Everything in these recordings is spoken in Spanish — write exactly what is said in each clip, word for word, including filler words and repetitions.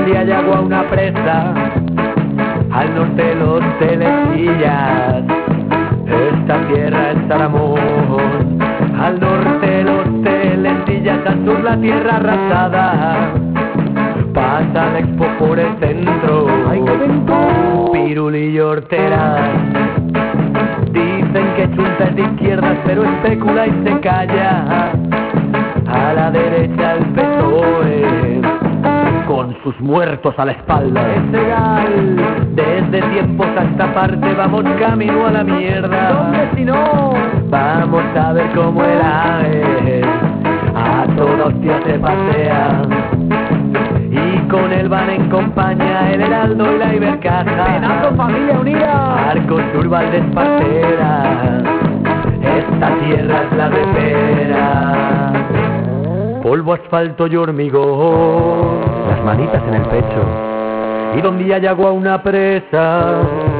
día llegó a una presa al norte de los Telesillas. Esta tierra es Aramón, al norte de los Telesillas, al sur la tierra arrasada. Pasa la expo por el centro, ¡ay, qué vento! Piruli y Hortera. Dicen que Chunta es de izquierdas, pero especula y se calla. A la derecha el P S O E, con sus muertos a la espalda. Es legal. Desde tiempos a esta parte vamos camino a la mierda. ¿Dónde si no? Vamos a ver cómo el ave a todos hostias se pasea. Y con él van en compañía el Heraldo y la Ibercaja. Penazo, Familia Unida. Arcos, Urbal de Espartera. Esta tierra es la repera. Polvo, asfalto y hormigón, las manitas en el pecho. Y donde ya llegó a una presa,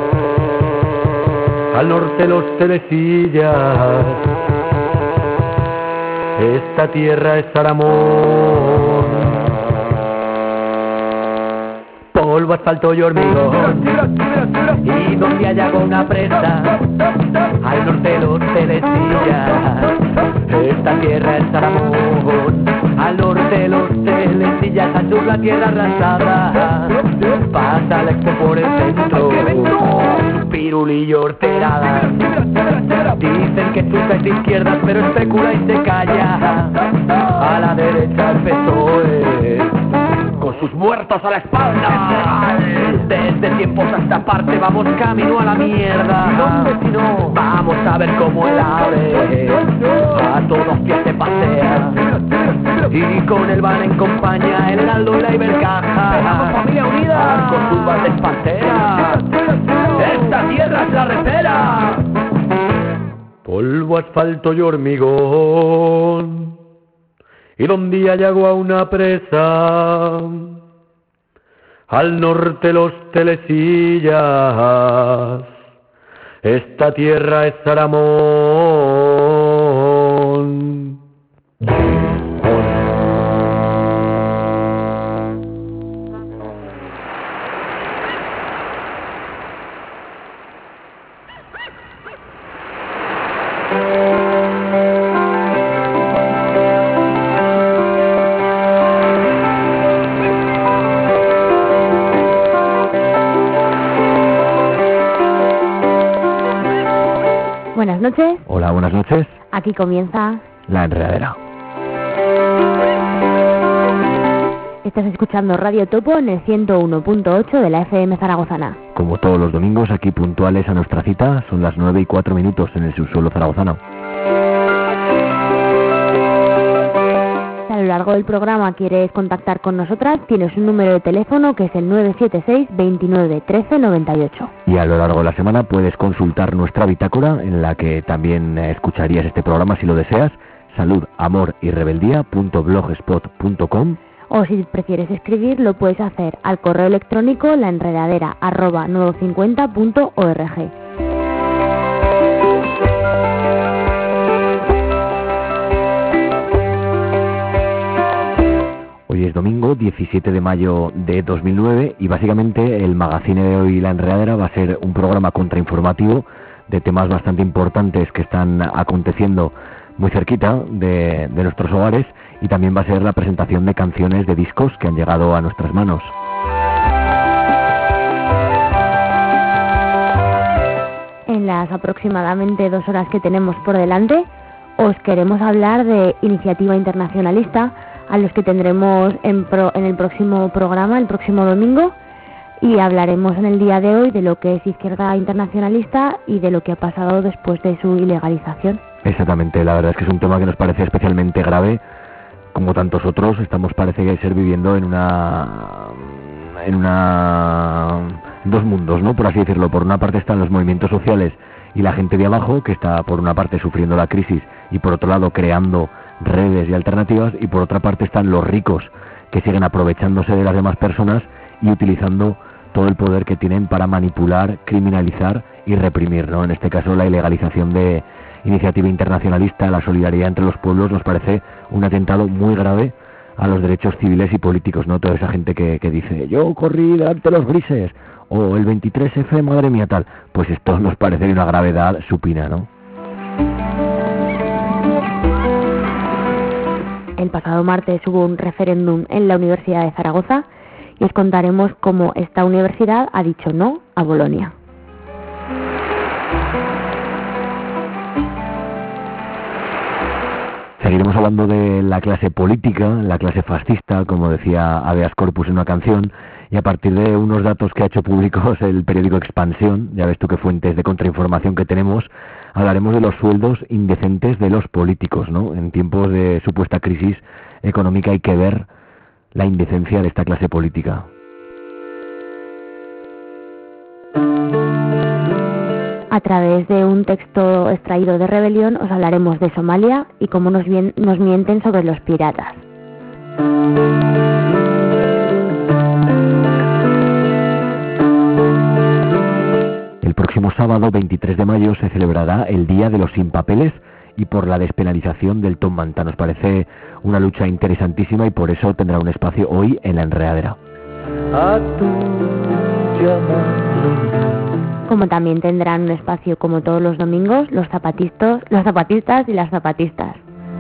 al norte los Telesillas. Esta tierra es Aramón. Polvo, asfalto y hormigón. Y donde ya llegó una presa, al norte de los Telesillas. Esta tierra es Aramón, al norte de los Telesillas, al sur la tierra arrasada. Pasa la expo por el centro, Piruli y Hortera. Dicen que Chunta es de izquierdas, pero especula y se calla. A la derecha el P S O E, con sus muertos a la espalda. Desde tiempos a esta parte vamos camino a la mierda. ¿Dónde si no? Vamos a ver cómo el ave a todos pies se pasea. Y con él van en compañía el Heraldo y la Ibercaja. Familia Unida. Con sus de Espartera. Esta tierra es la repera. Polvo, asfalto y hormigón. Y donde ya llegó a una presa, al norte los Telesillas. Esta tierra es Aramón. Buenas noches. Hola, buenas noches. Aquí comienza La Enredadera. Estás escuchando Radio Topo en el ciento uno punto ocho de la F M zaragozana. Como todos los domingos, aquí puntuales a nuestra cita, son las nueve y cuatro minutos en el subsuelo zaragozano. Si a lo largo del programa quieres contactar con nosotras, tienes un número de teléfono que es el nueve siete seis, veintinueve, trece, noventa y ocho. Y a lo largo de la semana puedes consultar nuestra bitácora, en la que también escucharías este programa si lo deseas, salud, amor y rebeldía punto blogspot punto com. O si prefieres escribir, lo puedes hacer al correo electrónico laenredadera arroba nueve cincuenta punto org. Hoy es domingo diecisiete de mayo de dos mil nueve y básicamente el magazine de hoy, La Enredadera, va a ser un programa contrainformativo de temas bastante importantes que están aconteciendo muy cerquita de, de nuestros hogares, y también va a ser la presentación de canciones de discos que han llegado a nuestras manos. En las aproximadamente dos horas que tenemos por delante, os queremos hablar de Iniciativa Internacionalista, a los que tendremos en, pro, en el próximo programa, el próximo domingo, y hablaremos en el día de hoy de lo que es Izquierda Internacionalista y de lo que ha pasado después de su ilegalización. Exactamente, la verdad es que es un tema que nos parece especialmente grave, como tantos otros. Estamos, parece que ser viviendo en una en una en dos mundos, ¿no? Por así decirlo. Por una parte están los movimientos sociales y la gente de abajo, que está por una parte sufriendo la crisis y por otro lado creando redes y alternativas, y por otra parte están los ricos, que siguen aprovechándose de las demás personas y utilizando todo el poder que tienen para manipular, criminalizar y reprimir, ¿no? En este caso, la ilegalización de Iniciativa Internacionalista, la solidaridad entre los pueblos, nos parece un atentado muy grave a los derechos civiles y políticos, ¿no? Toda esa gente que, que dice, yo corrí delante de los grises, o el veintitrés efe, madre mía, tal. Pues esto nos parece de una gravedad supina, ¿no? El pasado martes hubo un referéndum en la Universidad de Zaragoza y os contaremos cómo esta universidad ha dicho no a Bolonia. Seguiremos hablando de la clase política, la clase fascista, como decía Habeas Corpus en una canción, y a partir de unos datos que ha hecho públicos el periódico Expansión, ya ves tú qué fuentes de contrainformación que tenemos, hablaremos de los sueldos indecentes de los políticos, ¿no? En tiempos de supuesta crisis económica hay que ver la indecencia de esta clase política. A través de un texto extraído de Rebelión os hablaremos de Somalia y cómo nos, bien, nos mienten sobre los piratas. El próximo sábado, veintitrés de mayo, se celebrará el Día de los Sin Papeles y por la despenalización del Tom Manta. Nos parece una lucha interesantísima y por eso tendrá un espacio hoy en La Enredadera. A tu llamado. Como también tendrán un espacio, como todos los domingos, los zapatistas, los zapatistas y las zapatistas.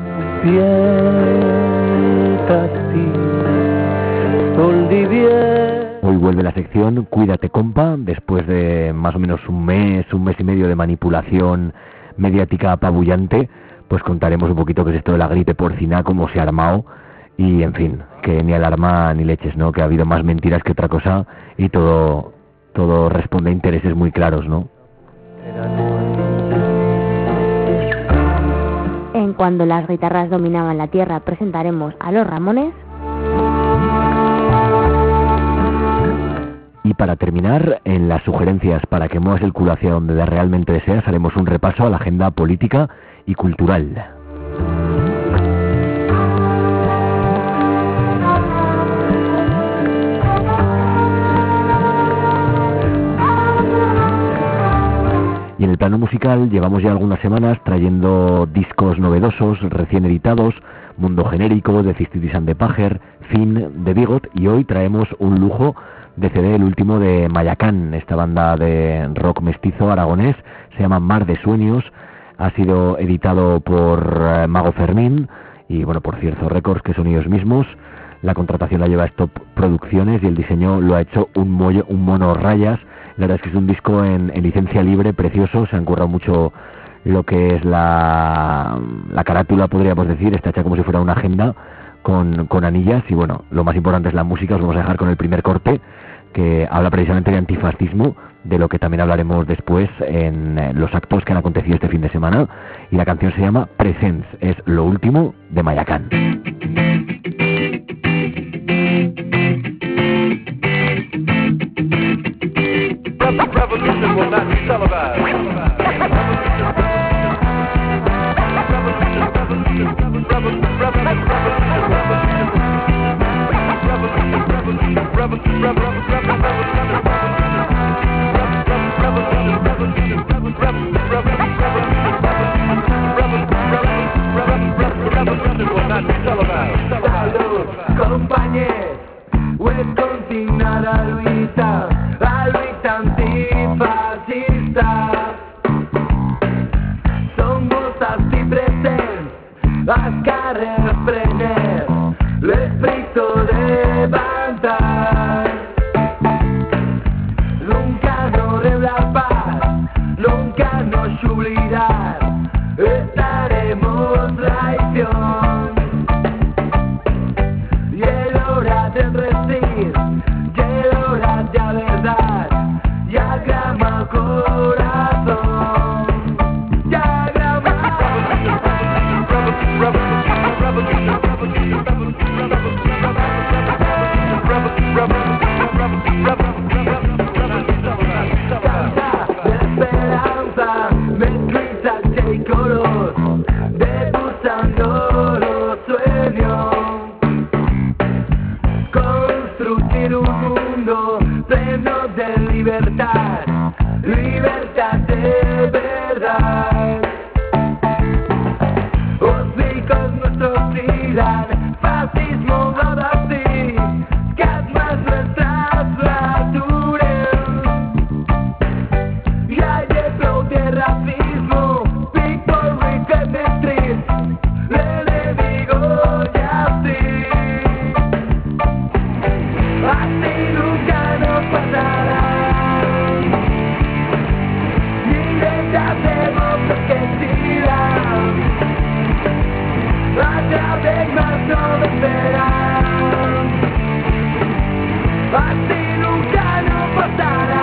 Hoy vuelve la sección Cuídate compa, después de más o menos un mes, un mes y medio de manipulación mediática apabullante, pues contaremos un poquito qué es esto de la gripe porcina, cómo se ha armado y, en fin, que ni alarma ni leches, ¿no? Que ha habido más mentiras que otra cosa y todo... todo responde a intereses muy claros, ¿no? En Cuando las guitarras dominaban la tierra presentaremos a los Ramones. Y para terminar, en las sugerencias para que muevas el culo hacia donde realmente deseas, haremos un repaso a la agenda política y cultural. Y en el plano musical llevamos ya algunas semanas trayendo discos novedosos, recién editados, Mundo Genérico, de Cistitis and the Pager, Fin, de Bigot, y hoy traemos un lujo de C D, el último de Mayacán, esta banda de rock mestizo aragonés, se llama Mar de Sueños, ha sido editado por eh, Mago Fermín y bueno, por Cierzo Records, que son ellos mismos. La contratación la lleva Stop Producciones y el diseño lo ha hecho un, mollo, un mono Rayas. La verdad es que es un disco en, en licencia libre, precioso, se han currado mucho lo que es la, la carátula, podríamos decir, está hecha como si fuera una agenda con, con anillas y bueno, lo más importante es la música. Os vamos a dejar con el primer corte que habla precisamente de antifascismo, de lo que también hablaremos después en los actos que han acontecido este fin de semana, y la canción se llama Presence, es lo último de Mayacán. Revolution will not be televised. Salud, compañeros, Wisconsin a la Luisa, la Luisa antifascista. Somos así presentes, las carreras prender, l'esprito de levantar. Nunca nos rebla paz, nunca nos oblidar, estaremos traición. Y el hora de resistir, y el hora de la verdad, ya grama corazón, ya grama. Canta de esperanza, mezclita y color, degustando los sueños. Construir un mundo pleno de libertad, libertad de verdad. Os ricos nuestros tiran, fascismo así nunca nos pasará.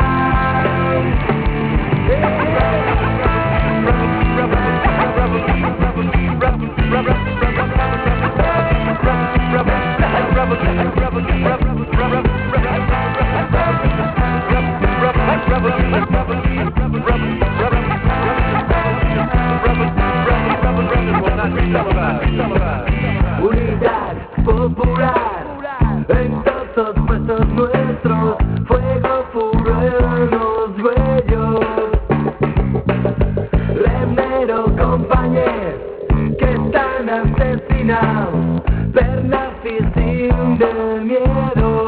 Unidad popular en todos puestos nuestros, fuego puro en los huellos. Remero, compañeros que están asesinados, pernazis sin de miedo.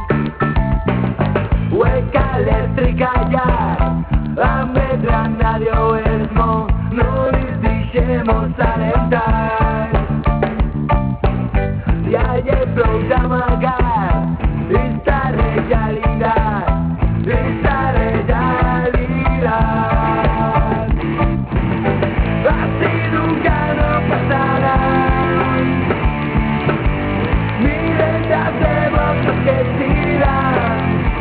Hueca eléctrica ya, a medra radio esmo, no les deixemos alentar. Y hay el programa Gas, esta realidad, esta realidad. Así nunca nos pasará. Miren las de votos que tiran,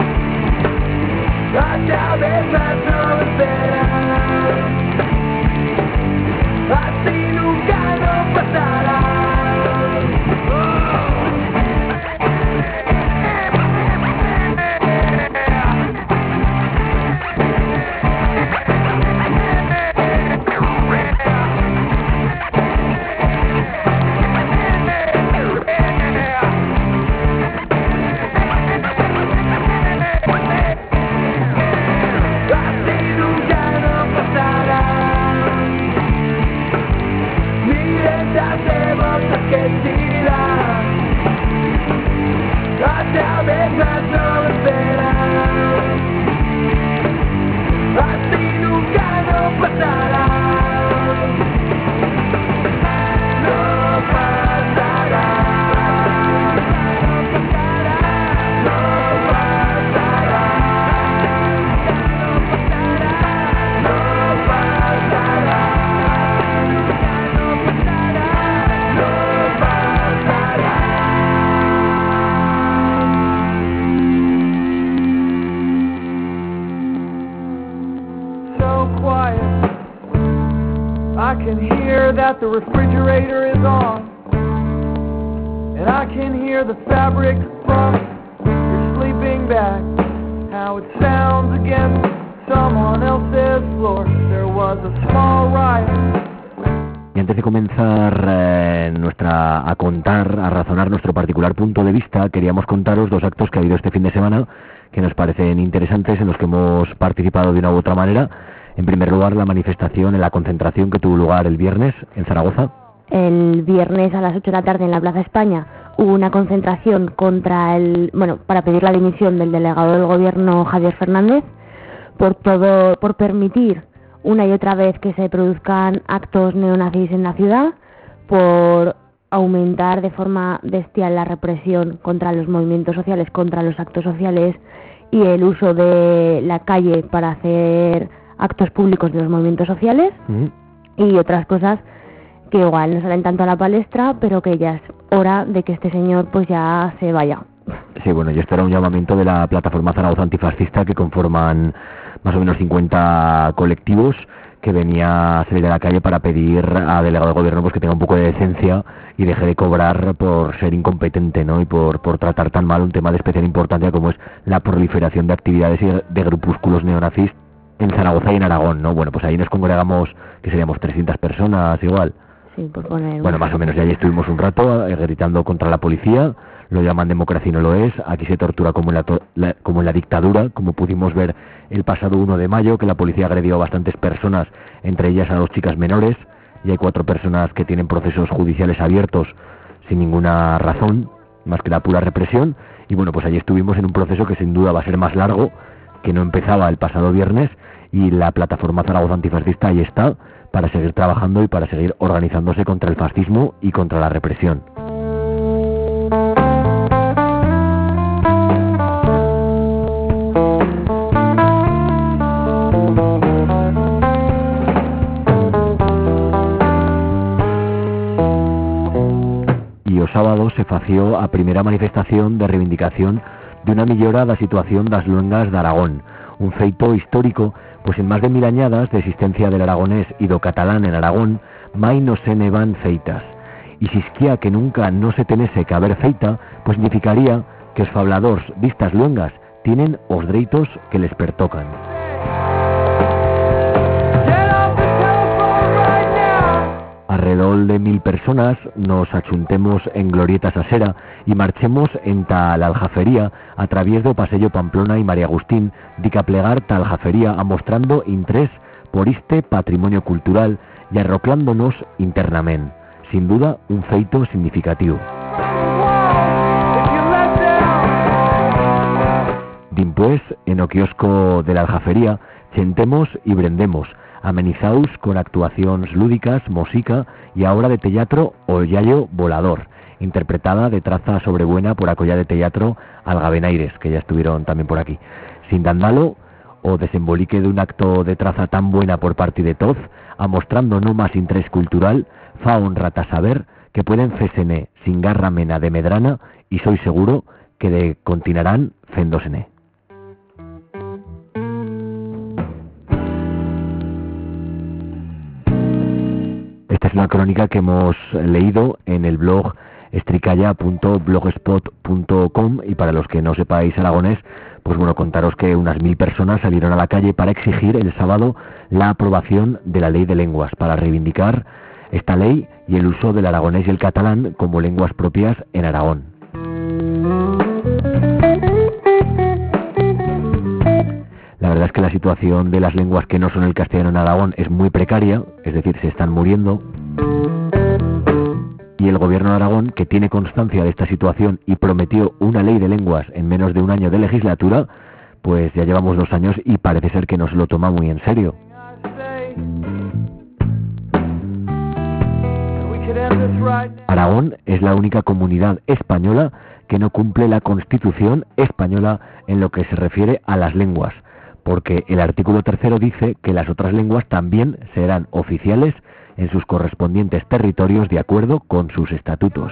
cada vez más no esperan. Así nunca nos pasará. The refrigerator is on, and I can hear the fabric from your sleeping bag, how it sounds against someone else's floor. There was a small riot. Y antes de comenzar eh, nuestra a contar, a razonar nuestro particular punto de vista, queríamos contaros dos actos que ha habido este fin de semana que nos parecen interesantes, en los que hemos participado de una u otra manera. En primer lugar, la manifestación, en la concentración que tuvo lugar el viernes en Zaragoza. El viernes a las ocho de la tarde en la Plaza España hubo una concentración contra el, bueno, para pedir la dimisión del delegado del gobierno Javier Fernández por todo, por permitir una y otra vez que se produzcan actos neonazis en la ciudad, por aumentar de forma bestial la represión contra los movimientos sociales, contra los actos sociales y el uso de la calle para hacer actos públicos de los movimientos sociales. Uh-huh. Y otras cosas que igual no salen tanto a la palestra, pero que ya es hora de que este señor pues ya se vaya. Sí, bueno, y esto era un llamamiento de la plataforma Zaragoza Antifascista, que conforman más o menos cincuenta colectivos, que venía a salir a la calle para pedir a delegado de gobierno pues que tenga un poco de decencia y deje de cobrar por ser incompetente, ¿no? Y por, por tratar tan mal un tema de especial importancia como es la proliferación de actividades y de grupúsculos neonazis en Zaragoza y en Aragón, ¿no? Bueno, pues ahí nos congregamos, que seríamos trescientas personas igual. Sí, por poner... Bueno, más o menos, y allí estuvimos un rato eh, gritando contra la policía. Lo llaman democracia y no lo es. Aquí se tortura como en la, to- la, como en la dictadura, como pudimos ver el pasado uno de mayo, que la policía agredió a bastantes personas, entre ellas a dos chicas menores, y hay cuatro personas que tienen procesos judiciales abiertos sin ninguna razón, más que la pura represión. Y bueno, pues allí estuvimos en un proceso que sin duda va a ser más largo, que no empezaba el pasado viernes, y la plataforma Zaragoza Antifascista ahí está, para seguir trabajando y para seguir organizándose contra el fascismo y contra la represión. Y o sábado se fació a primera manifestación de reivindicación de una millora da situación das luengas de Aragón, un feito histórico, pois en máis de mil añadas de existencia del aragonés e do catalán en Aragón, mai no se ne van feitas. E xisquía que nunca no se tenese que haber feita, pois significaría que os fabladors distas luengas tienen os dreitos que les pertocan. Alrededor de mil personas nos achuntemos en Glorietas a Sera y marchemos enta la Aljafería a través do Pasello Pamplona y María Agustín, dica plegar ta Aljafería amostrando interés por este patrimonio cultural y arroclándonos internamente. Sin duda, un feito significativo. Dimpués, en o kiosco de la Aljafería, chentemos y brendemos, amenizaos con actuaciones lúdicas, música y ahora de teatro O Yayo Volador, interpretada de traza sobrebuena por acolla de teatro Algabenaires, que ya estuvieron también por aquí. Sin tan malo, o desembolique de un acto de traza tan buena por parte de toz, amostrando no más interés cultural, fa honrata saber que pueden fesene sin garra mena de medrana y soy seguro que de continuarán fendosene. Esta es una crónica que hemos leído en el blog estricalla punto blogspot punto com y para los que no sepáis aragonés, pues bueno, contaros que unas mil personas salieron a la calle para exigir el sábado la aprobación de la ley de lenguas, para reivindicar esta ley y el uso del aragonés y el catalán como lenguas propias en Aragón. La verdad es que la situación de las lenguas que no son el castellano en Aragón es muy precaria, es decir, se están muriendo. Y el gobierno de Aragón, que tiene constancia de esta situación y prometió una ley de lenguas en menos de un año de legislatura, pues ya llevamos dos años y parece ser que no se lo toma muy en serio. Aragón es la única comunidad española que no cumple la Constitución española en lo que se refiere a las lenguas, porque el artículo tercero dice que las otras lenguas también serán oficiales en sus correspondientes territorios de acuerdo con sus estatutos.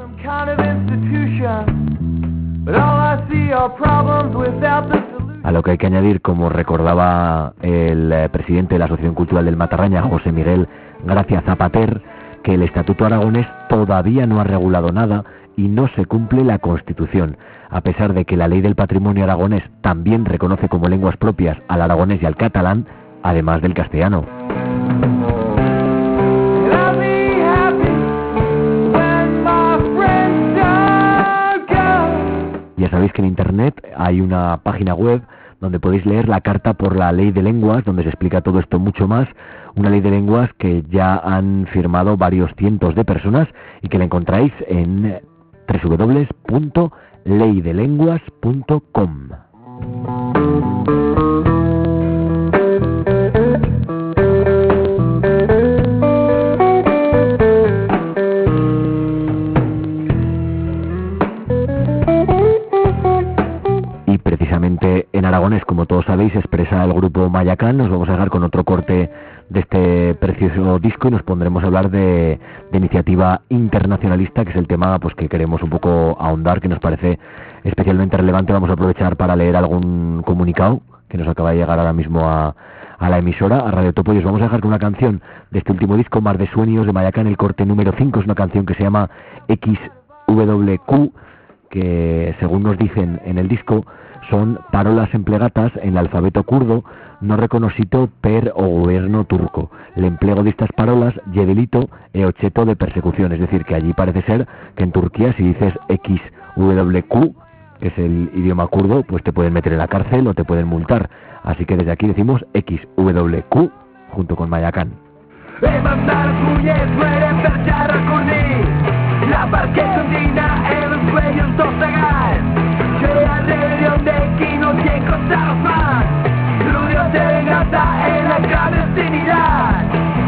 A lo que hay que añadir, como recordaba el eh, presidente de la Asociación Cultural del Matarraña, José Miguel Gracia Zapater, que el Estatuto Aragonés todavía no ha regulado nada y no se cumple la Constitución, a pesar de que la Ley del Patrimonio Aragonés también reconoce como lenguas propias al aragonés y al catalán, además del castellano. Ya sabéis que en internet hay una página web donde podéis leer la carta por la ley de lenguas, donde se explica todo esto mucho más, una ley de lenguas que ya han firmado varios cientos de personas y que la encontráis en doble u doble u doble u punto ley de lenguas punto com. En aragonés, como todos sabéis, expresa el grupo Mayacán. Nos vamos a dejar con otro corte de este precioso disco y nos pondremos a hablar de, de iniciativa internacionalista, que es el tema pues que queremos un poco ahondar, que nos parece especialmente relevante. Vamos a aprovechar para leer algún comunicado que nos acaba de llegar ahora mismo a, a la emisora, a Radio Topo, y os vamos a dejar con una canción de este último disco, Mar de Sueños, de Mayacán, el corte número cinco. Es una canción que se llama X W Q, que según nos dicen en el disco son parolas emplegatas en el alfabeto kurdo no reconocido per o gobierno turco. El empleo de estas parolas lle delito e objeto de persecución, es decir, que allí parece ser que en Turquía si dices X W Q, que es el idioma kurdo, pues te pueden meter en la cárcel o te pueden multar. Así que desde aquí decimos X W Q junto con Mayacán. La barca continua e los cuellos sossegar. C'è rebelión de qui no tiene cosas más. Rudio se gasta en la clandestinidad.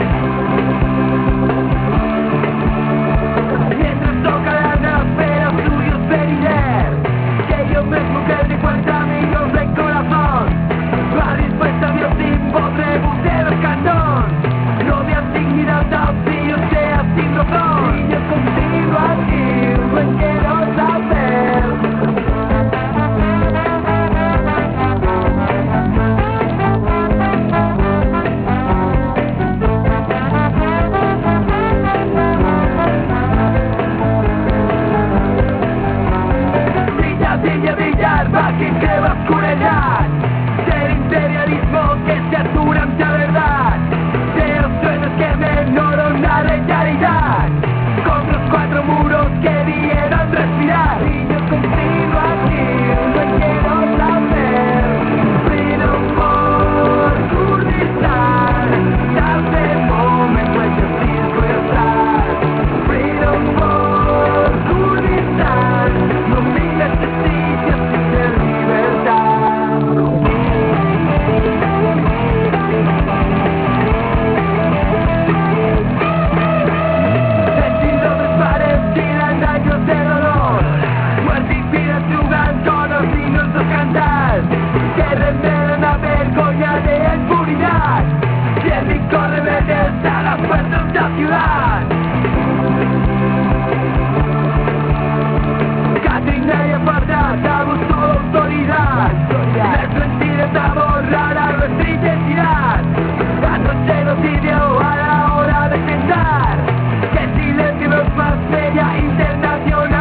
Mientras toca la nafera suyo pedir que yo mismo que de cuenta amigos de corazón va dispuesta a Dios sin poder buscar el cantón. No me asignidad desafío sea sin razón. Y yo contigo aquí, pues quiero saber realidad, del imperialismo que se atura ante verdad, de los sueños que menoran la realidad, con los cuatro muros que dieron respirar. Y yo continúo aquí, no quiero saber, freedom for Kurdistan, that's the moment when your feet will start. Freedom for Kurdistan, no miles de sitios sin de libertad. Sentindo desvanecidas años de dolor, muerte y vida jugan con los signos de cantar, que revelan la vergüenza de impunidad, y el rincón rebeldes a las puertas de la ciudad. Catrina y apartada buscó autoridad, les mentira a borrar a nuestra identidad, cuando se nos ideó a la hora de pensar, que el silencio no es más media internacional.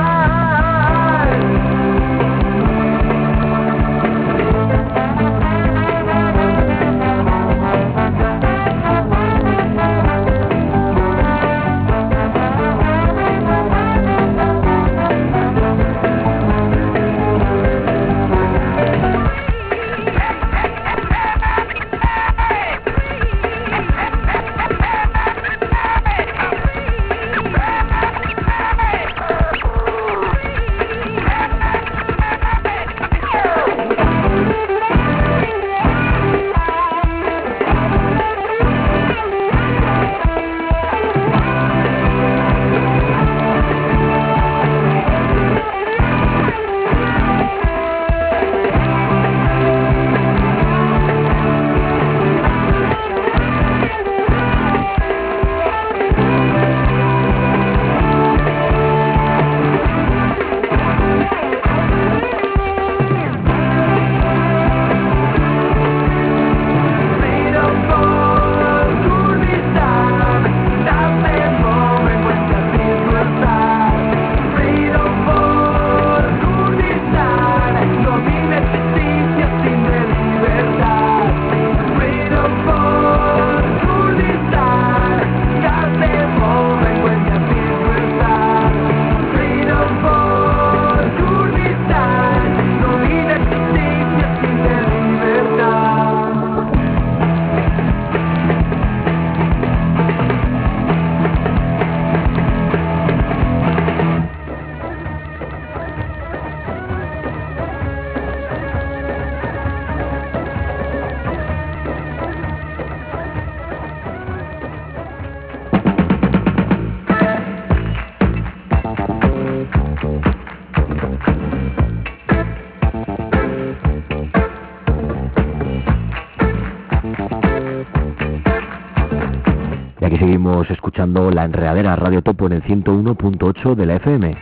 Y aquí seguimos escuchando La Enredadera, Radio Topo en el ciento uno punto ocho de la F M.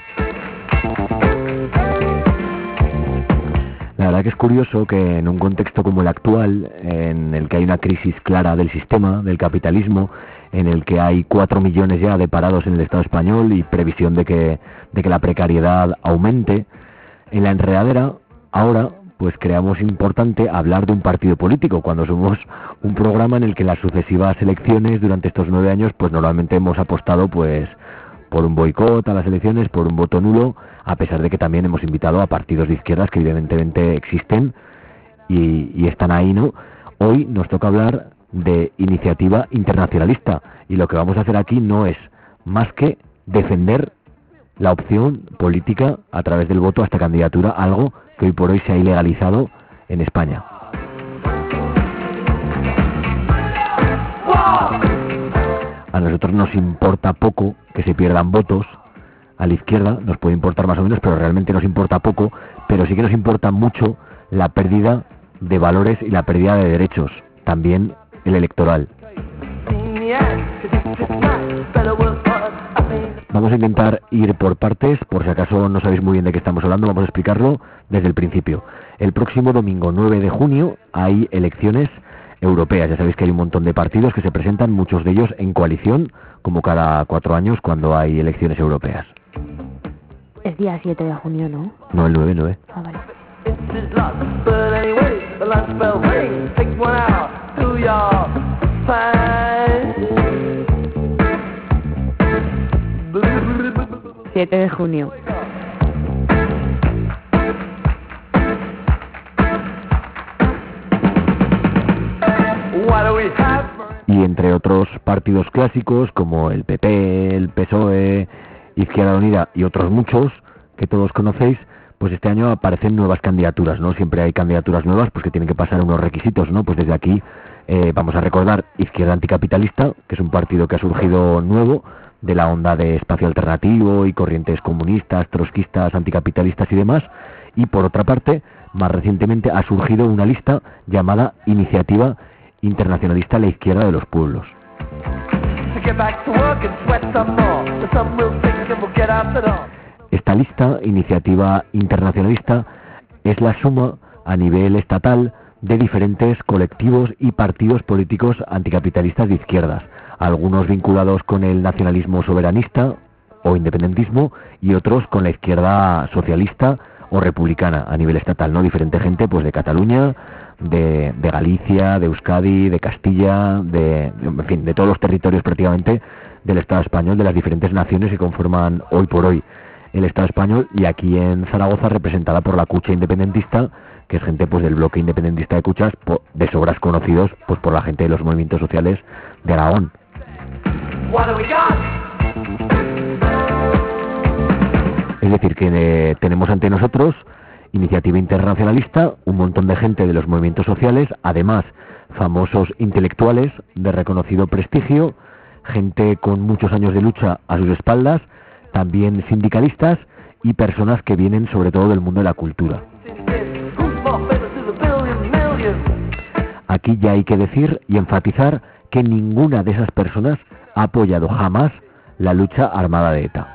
La verdad que es curioso que en un contexto como el actual, en el que hay una crisis clara del sistema, del capitalismo, en el que hay cuatro millones ya de parados en el Estado español y previsión de que, de que la precariedad aumente, en La Enredadera ahora pues creamos importante hablar de un partido político, cuando somos un programa en el que en las sucesivas elecciones durante estos nueve años pues normalmente hemos apostado pues por un boicot a las elecciones, por un voto nulo, a pesar de que también hemos invitado a partidos de izquierdas que evidentemente existen y, y están ahí, ¿no? Hoy nos toca hablar de iniciativa internacionalista y lo que vamos a hacer aquí no es más que defender la opción política a través del voto a esta candidatura, algo que hoy por hoy se ha ilegalizado en España. A nosotros nos importa poco que se pierdan votos, a la izquierda nos puede importar más o menos, pero realmente nos importa poco, pero sí que nos importa mucho la pérdida de valores y la pérdida de derechos, también el electoral. Vamos a intentar ir por partes, por si acaso no sabéis muy bien de qué estamos hablando, vamos a explicarlo desde el principio. El próximo domingo nueve de junio hay elecciones europeas. Ya sabéis que hay un montón de partidos que se presentan, muchos de ellos en coalición, como cada cuatro años cuando hay elecciones europeas. Es día siete de junio, ¿no? No, el nueve, nueve. Ah, vale. junio. Y entre otros partidos clásicos como el P P, el P S O E, Izquierda Unida y otros muchos que todos conocéis, pues este año aparecen nuevas candidaturas, ¿no? Siempre hay candidaturas nuevas, pues que tienen que pasar unos requisitos, ¿no? Pues desde aquí eh, vamos a recordar Izquierda Anticapitalista, que es un partido que ha surgido nuevo de la onda de espacio alternativo y corrientes comunistas, trotskistas, anticapitalistas y demás. Y por otra parte, más recientemente ha surgido una lista llamada Iniciativa Internacionalista a la Izquierda de los Pueblos. Esta lista, Iniciativa Internacionalista, es la suma a nivel estatal de diferentes colectivos y partidos políticos anticapitalistas de izquierdas, algunos vinculados con el nacionalismo soberanista o independentismo y otros con la izquierda socialista o republicana a nivel estatal, ¿no? Diferente gente pues de Cataluña, de, de Galicia, de Euskadi, de Castilla, de, en fin, de todos los territorios prácticamente del Estado español, de las diferentes naciones que conforman hoy por hoy el Estado español, y aquí en Zaragoza representada por la Cucha independentista, que es gente pues del bloque independentista de Cuchas, de sobras conocidos pues por la gente de los movimientos sociales de Aragón. Es decir, que eh, tenemos ante nosotros Iniciativa Internacionalista, un montón de gente de los movimientos sociales, además famosos intelectuales de reconocido prestigio, gente con muchos años de lucha a sus espaldas, también sindicalistas y personas que vienen sobre todo del mundo de la cultura. Aquí ya hay que decir y enfatizar que ninguna de esas personas ha apoyado jamás la lucha armada de ETA.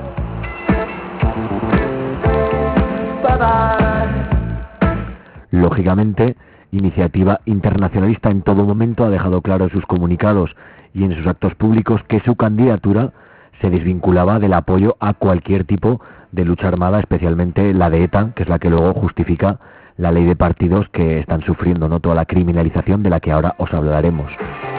Lógicamente, Iniciativa Internacionalista en todo momento ha dejado claro en sus comunicados y en sus actos públicos que su candidatura se desvinculaba del apoyo a cualquier tipo de lucha armada, especialmente la de ETA, que es la que luego justifica la ley de partidos que están sufriendo, ¿no? Toda la criminalización de la que ahora os hablaremos.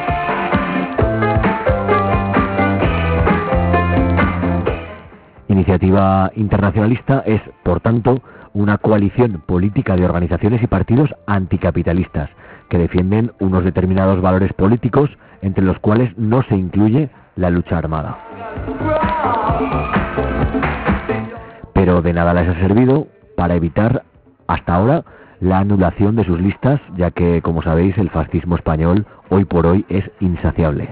Iniciativa Internacionalista es, por tanto, una coalición política de organizaciones y partidos anticapitalistas que defienden unos determinados valores políticos entre los cuales no se incluye la lucha armada. Pero de nada les ha servido para evitar hasta ahora la anulación de sus listas, ya que, como sabéis, el fascismo español hoy por hoy es insaciable.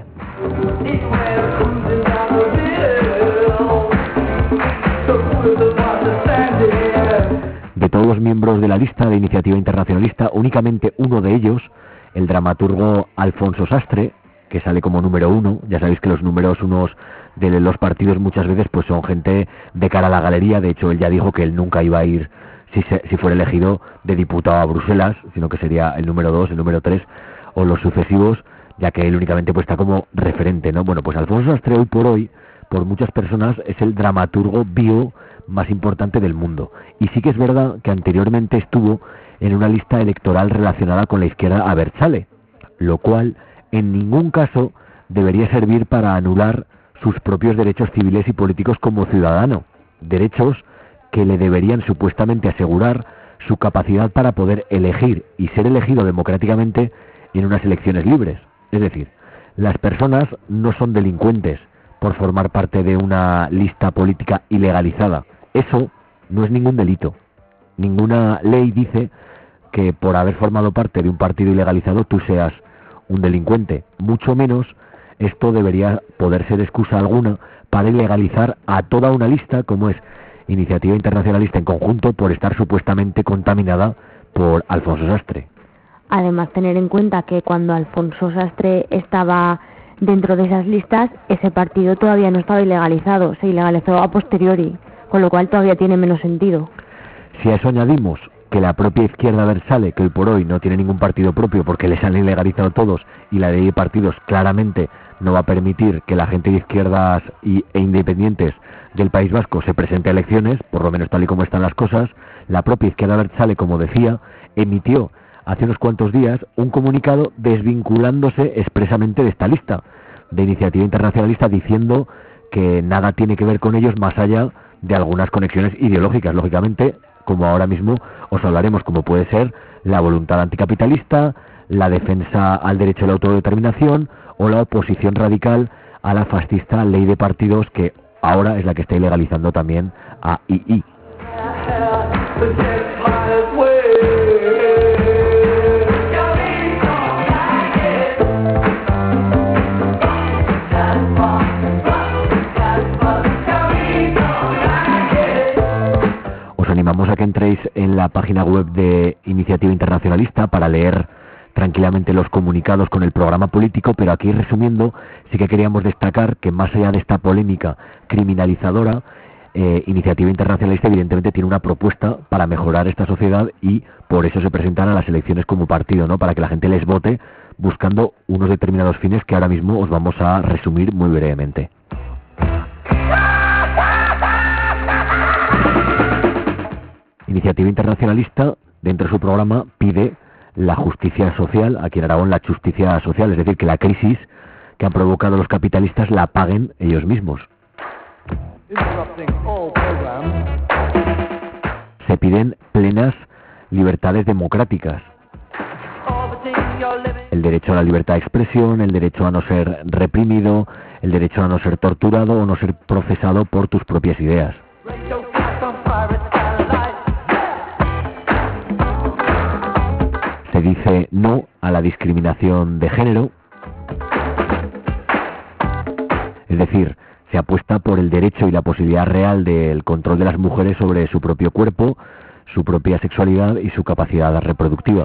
De todos los miembros de la lista de Iniciativa Internacionalista, únicamente uno de ellos, el dramaturgo Alfonso Sastre, que sale como número uno. Ya sabéis que los números unos de los partidos muchas veces pues son gente de cara a la galería. De hecho, él ya dijo que él nunca iba a ir, si, se, si fuera elegido, de diputado a Bruselas, sino que sería el número dos, el número tres o los sucesivos, ya que él únicamente pues está como referente, ¿no? Bueno, pues Alfonso Sastre hoy por hoy, por muchas personas, es el dramaturgo vivo más importante del mundo. Y sí que es verdad que anteriormente estuvo en una lista electoral relacionada con la izquierda abertzale, lo cual en ningún caso debería servir para anular sus propios derechos civiles y políticos como ciudadano, derechos que le deberían supuestamente asegurar su capacidad para poder elegir y ser elegido democráticamente en unas elecciones libres. Es decir, las personas no son delincuentes por formar parte de una lista política ilegalizada. Eso no es ningún delito. Ninguna ley dice que por haber formado parte de un partido ilegalizado tú seas un delincuente. Mucho menos esto debería poder ser excusa alguna para ilegalizar a toda una lista como es Iniciativa Internacionalista en conjunto por estar supuestamente contaminada por Alfonso Sastre. Además, tener en cuenta que cuando Alfonso Sastre estaba dentro de esas listas, ese partido todavía no estaba ilegalizado, se ilegalizó a posteriori, con lo cual todavía tiene menos sentido. Si a eso añadimos que la propia izquierda abertzale, que hoy por hoy no tiene ningún partido propio porque les han ilegalizado todos y la ley de partidos claramente no va a permitir que la gente de izquierdas y, e independientes del País Vasco se presente a elecciones, por lo menos tal y como están las cosas, la propia izquierda abertzale, como decía, emitió hace unos cuantos días un comunicado desvinculándose expresamente de esta lista de Iniciativa Internacionalista, diciendo que nada tiene que ver con ellos más allá de algunas conexiones ideológicas, lógicamente, como ahora mismo os hablaremos, como puede ser la voluntad anticapitalista, la defensa al derecho a la autodeterminación o la oposición radical a la fascista ley de partidos, que ahora es la que está ilegalizando también a I I. Os animamos a que entréis en la página web de Iniciativa Internacionalista para leer tranquilamente los comunicados con el programa político, pero aquí resumiendo, sí que queríamos destacar que más allá de esta polémica criminalizadora, eh, Iniciativa Internacionalista evidentemente tiene una propuesta para mejorar esta sociedad y por eso se presentan a las elecciones como partido, ¿no? Para que la gente les vote buscando unos determinados fines que ahora mismo os vamos a resumir muy brevemente. Iniciativa Internacionalista, dentro de su programa, pide la justicia social, aquí en Aragón la justicia social, es decir, que la crisis que han provocado los capitalistas la paguen ellos mismos. Se piden plenas libertades democráticas, el derecho a la libertad de expresión, el derecho a no ser reprimido, el derecho a no ser torturado o no ser procesado por tus propias ideas. Se dice no a la discriminación de género, es decir, se apuesta por el derecho y la posibilidad real del control de las mujeres sobre su propio cuerpo, su propia sexualidad y su capacidad reproductiva.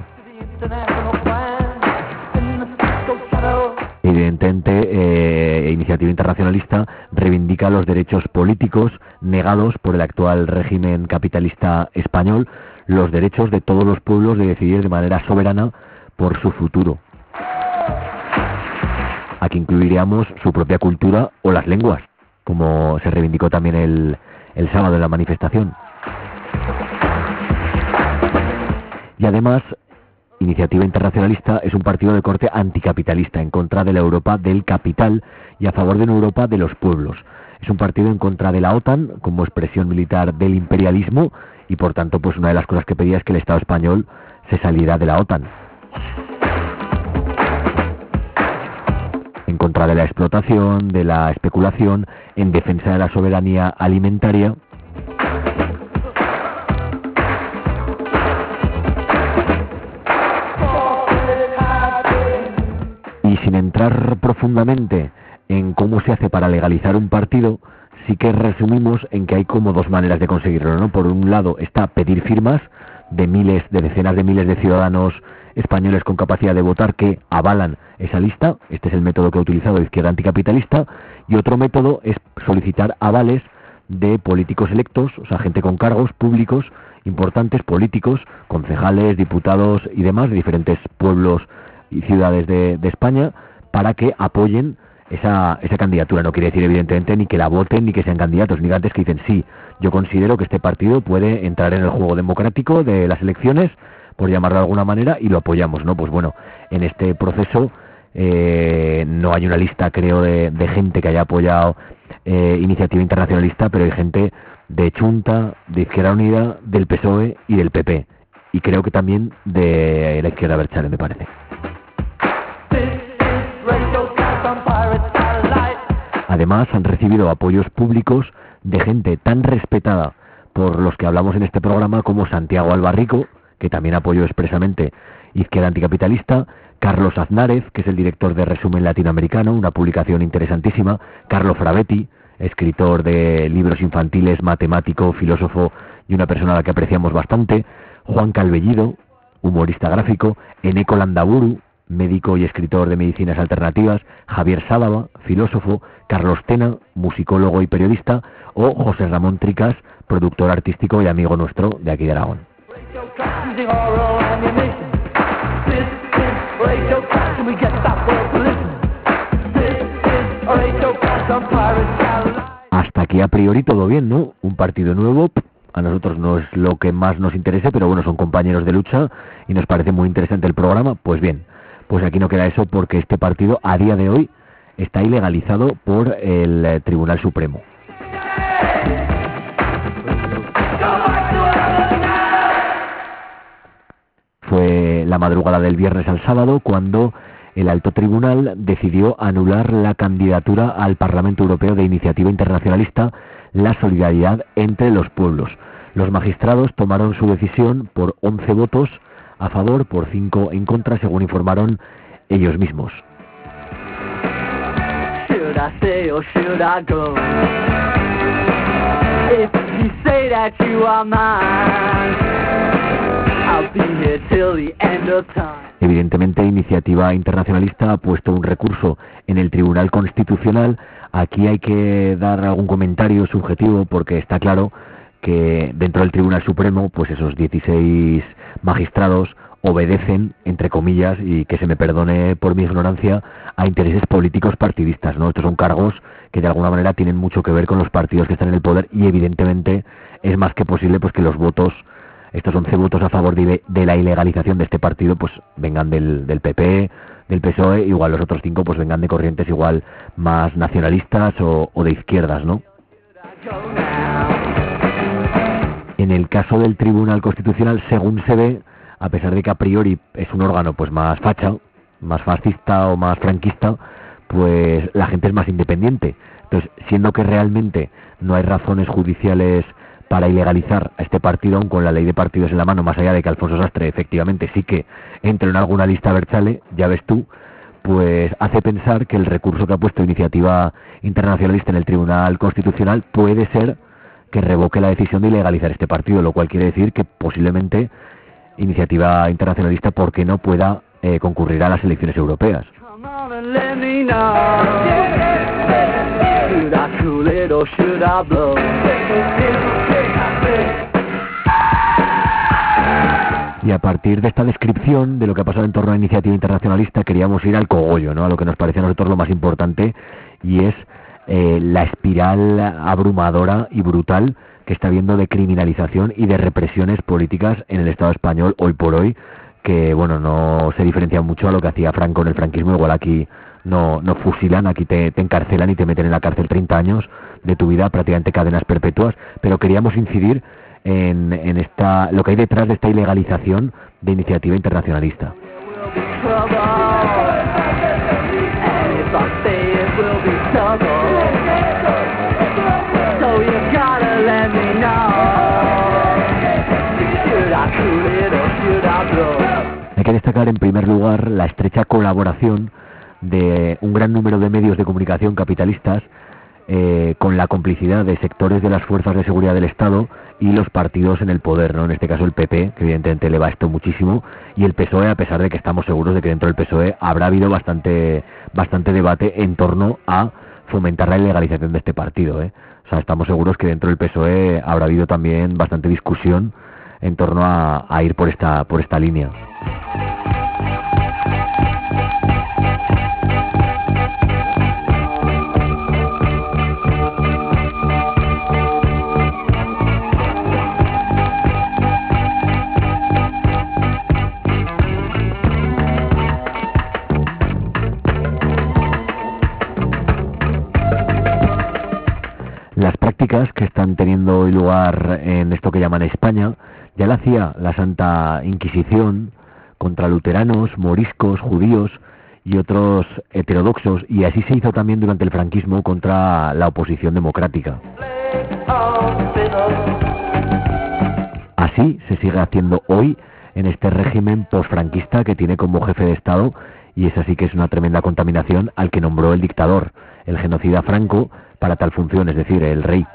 Evidentemente, eh, Iniciativa Internacionalista reivindica los derechos políticos negados por el actual régimen capitalista español, los derechos de todos los pueblos de decidir de manera soberana por su futuro. Aquí incluiríamos su propia cultura o las lenguas, como se reivindicó también el, el sábado en la manifestación. Y además, Iniciativa Internacionalista es un partido de corte anticapitalista, en contra de la Europa del capital y a favor de una Europa de los pueblos. Es un partido en contra de la OTAN como expresión militar del imperialismo y por tanto pues una de las cosas que pedía es que el Estado español se saliera de la OTAN. En contra de la explotación, de la especulación, en defensa de la soberanía alimentaria. Y sin entrar profundamente en cómo se hace para legalizar un partido, sí que resumimos en que hay como dos maneras de conseguirlo, ¿no? Por un lado está pedir firmas de miles, de decenas de miles de ciudadanos españoles con capacidad de votar que avalan esa lista. Este es el método que ha utilizado la izquierda anticapitalista. Y otro método es solicitar avales de políticos electos, o sea, gente con cargos públicos importantes, políticos, concejales, diputados y demás de diferentes pueblos y ciudades de, de España, para que apoyen esa, esa candidatura. No quiere decir evidentemente ni que la voten ni que sean candidatos, ni antes que dicen sí, yo considero que este partido puede entrar en el juego democrático de las elecciones, por llamarlo de alguna manera, y lo apoyamos, ¿no? Pues bueno, en este proceso eh, no hay una lista, creo, de, de gente que haya apoyado eh, Iniciativa Internacionalista, pero hay gente de Chunta, de Izquierda Unida, del P S O E y del P P, y creo que también de la Izquierda Abertzale, me parece. Además, han recibido apoyos públicos de gente tan respetada por los que hablamos en este programa como Santiago Albarrico, que también apoyó expresamente Izquierda Anticapitalista, Carlos Aznárez, que es el director de Resumen Latinoamericano, una publicación interesantísima, Carlo Frabetti, escritor de libros infantiles, matemático, filósofo y una persona a la que apreciamos bastante, Juan Calvellido, humorista gráfico, Eneko Landaburu, médico y escritor de medicinas alternativas, Javier Sálava, filósofo, Carlos Tena, musicólogo y periodista, o José Ramón Tricas, productor artístico y amigo nuestro de aquí de Aragón. Hasta aquí a priori todo bien, ¿no? Un partido nuevo, a nosotros no es lo que más nos interese, pero bueno, son compañeros de lucha y nos parece muy interesante el programa. Pues bien, pues aquí no queda eso, porque este partido a día de hoy está ilegalizado por el Tribunal Supremo. Fue la madrugada del viernes al sábado cuando el alto tribunal decidió anular la candidatura al Parlamento Europeo de Iniciativa Internacionalista La Solidaridad entre los Pueblos. Los magistrados tomaron su decisión por once votos a favor, por cinco en contra, según informaron ellos mismos. Should I stay or should I go? If you say that you are mine, I'll be here till the end of time. Evidentemente, Iniciativa Internacionalista ha puesto un recurso en el Tribunal Constitucional. Aquí hay que dar algún comentario subjetivo porque está claro que dentro del Tribunal Supremo, pues esos dieciséis magistrados obedecen, entre comillas, y que se me perdone por mi ignorancia, a intereses políticos partidistas, ¿no? Estos son cargos que de alguna manera tienen mucho que ver con los partidos que están en el poder y evidentemente es más que posible pues que los votos, estos once votos a favor de, de la ilegalización de este partido, pues vengan del, del P P, del P S O E, igual los otros cinco pues vengan de corrientes igual más nacionalistas o, o de izquierdas, ¿no? En el caso del Tribunal Constitucional, según se ve, a pesar de que a priori es un órgano pues más facha, más fascista o más franquista, pues la gente es más independiente. Entonces, siendo que realmente no hay razones judiciales para ilegalizar a este partido, aun con la ley de partidos en la mano, más allá de que Alfonso Sastre efectivamente sí que entre en alguna lista Berchale, ya ves tú, pues hace pensar que el recurso que ha puesto Iniciativa Internacionalista en el Tribunal Constitucional puede ser que revoque la decisión de ilegalizar este partido, lo cual quiere decir que posiblemente Iniciativa Internacionalista, ¿por qué no pueda eh, concurrir a las elecciones europeas? Y a partir de esta descripción de lo que ha pasado en torno a Iniciativa Internacionalista, queríamos ir al cogollo, ¿no? A lo que nos parece a nosotros lo más importante, y es eh, la espiral abrumadora y brutal que está habiendo de criminalización y de represiones políticas en el Estado español hoy por hoy, que bueno, no se diferencia mucho a lo que hacía Franco en el franquismo. Igual aquí no, no fusilan, aquí te, te encarcelan y te meten en la cárcel treinta años de tu vida, prácticamente cadenas perpetuas, pero queríamos incidir en, en esta, lo que hay detrás de esta ilegalización de Iniciativa Internacionalista. Hay que destacar en primer lugar la estrecha colaboración de un gran número de medios de comunicación capitalistas eh, con la complicidad de sectores de las fuerzas de seguridad del Estado y los partidos en el poder, ¿no? En este caso el P P, que evidentemente le va esto muchísimo, y el P S O E, a pesar de que estamos seguros de que dentro del P S O E habrá habido bastante bastante debate en torno a fomentar la ilegalización de este partido, ¿eh? O sea, estamos seguros que dentro del P S O E habrá habido también bastante discusión en torno a, a ir por esta por esta línea. Las prácticas que están teniendo hoy lugar en esto que llaman España, ya la hacía la Santa Inquisición contra luteranos, moriscos, judíos y otros heterodoxos, y así se hizo también durante el franquismo contra la oposición democrática. Así se sigue haciendo hoy en este régimen posfranquista que tiene como jefe de Estado, y es así que es una tremenda contaminación, al que nombró el dictador, el genocida Franco, para tal función, es decir, el rey.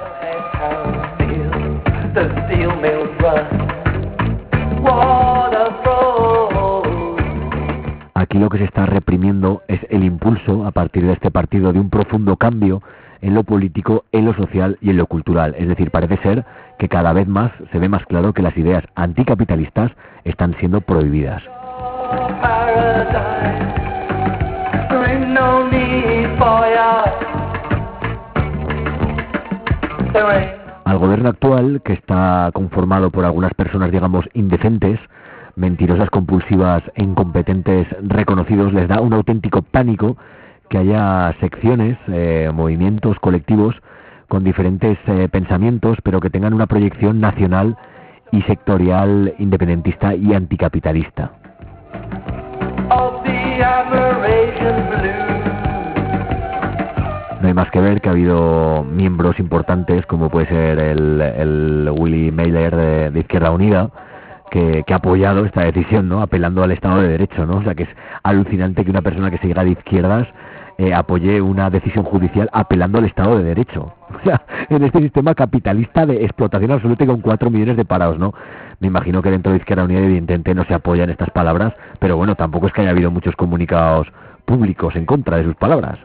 Aquí lo que se está reprimiendo es el impulso, a partir de este partido, de un profundo cambio en lo político, en lo social y en lo cultural. Es decir, parece ser que cada vez más se ve más claro que las ideas anticapitalistas están siendo prohibidas. Al gobierno actual, que está conformado por algunas personas, digamos, indecentes, mentirosas, compulsivas e incompetentes reconocidos, les da un auténtico pánico que haya secciones, eh, movimientos colectivos con diferentes eh, pensamientos, pero que tengan una proyección nacional y sectorial independentista y anticapitalista. No hay más que ver que ha habido miembros importantes, como puede ser el, el Willy Meiler de, de Izquierda Unida, que, que ha apoyado esta decisión, ¿no? Apelando al Estado de Derecho, ¿no? O sea, que es alucinante que una persona que se diga de izquierdas eh, apoye una decisión judicial apelando al Estado de Derecho. O sea, en este sistema capitalista de explotación absoluta y con cuatro millones de parados, ¿no? Me imagino que dentro de Izquierda Unida evidentemente no se apoyan estas palabras, pero bueno, tampoco es que haya habido muchos comunicados públicos en contra de sus palabras.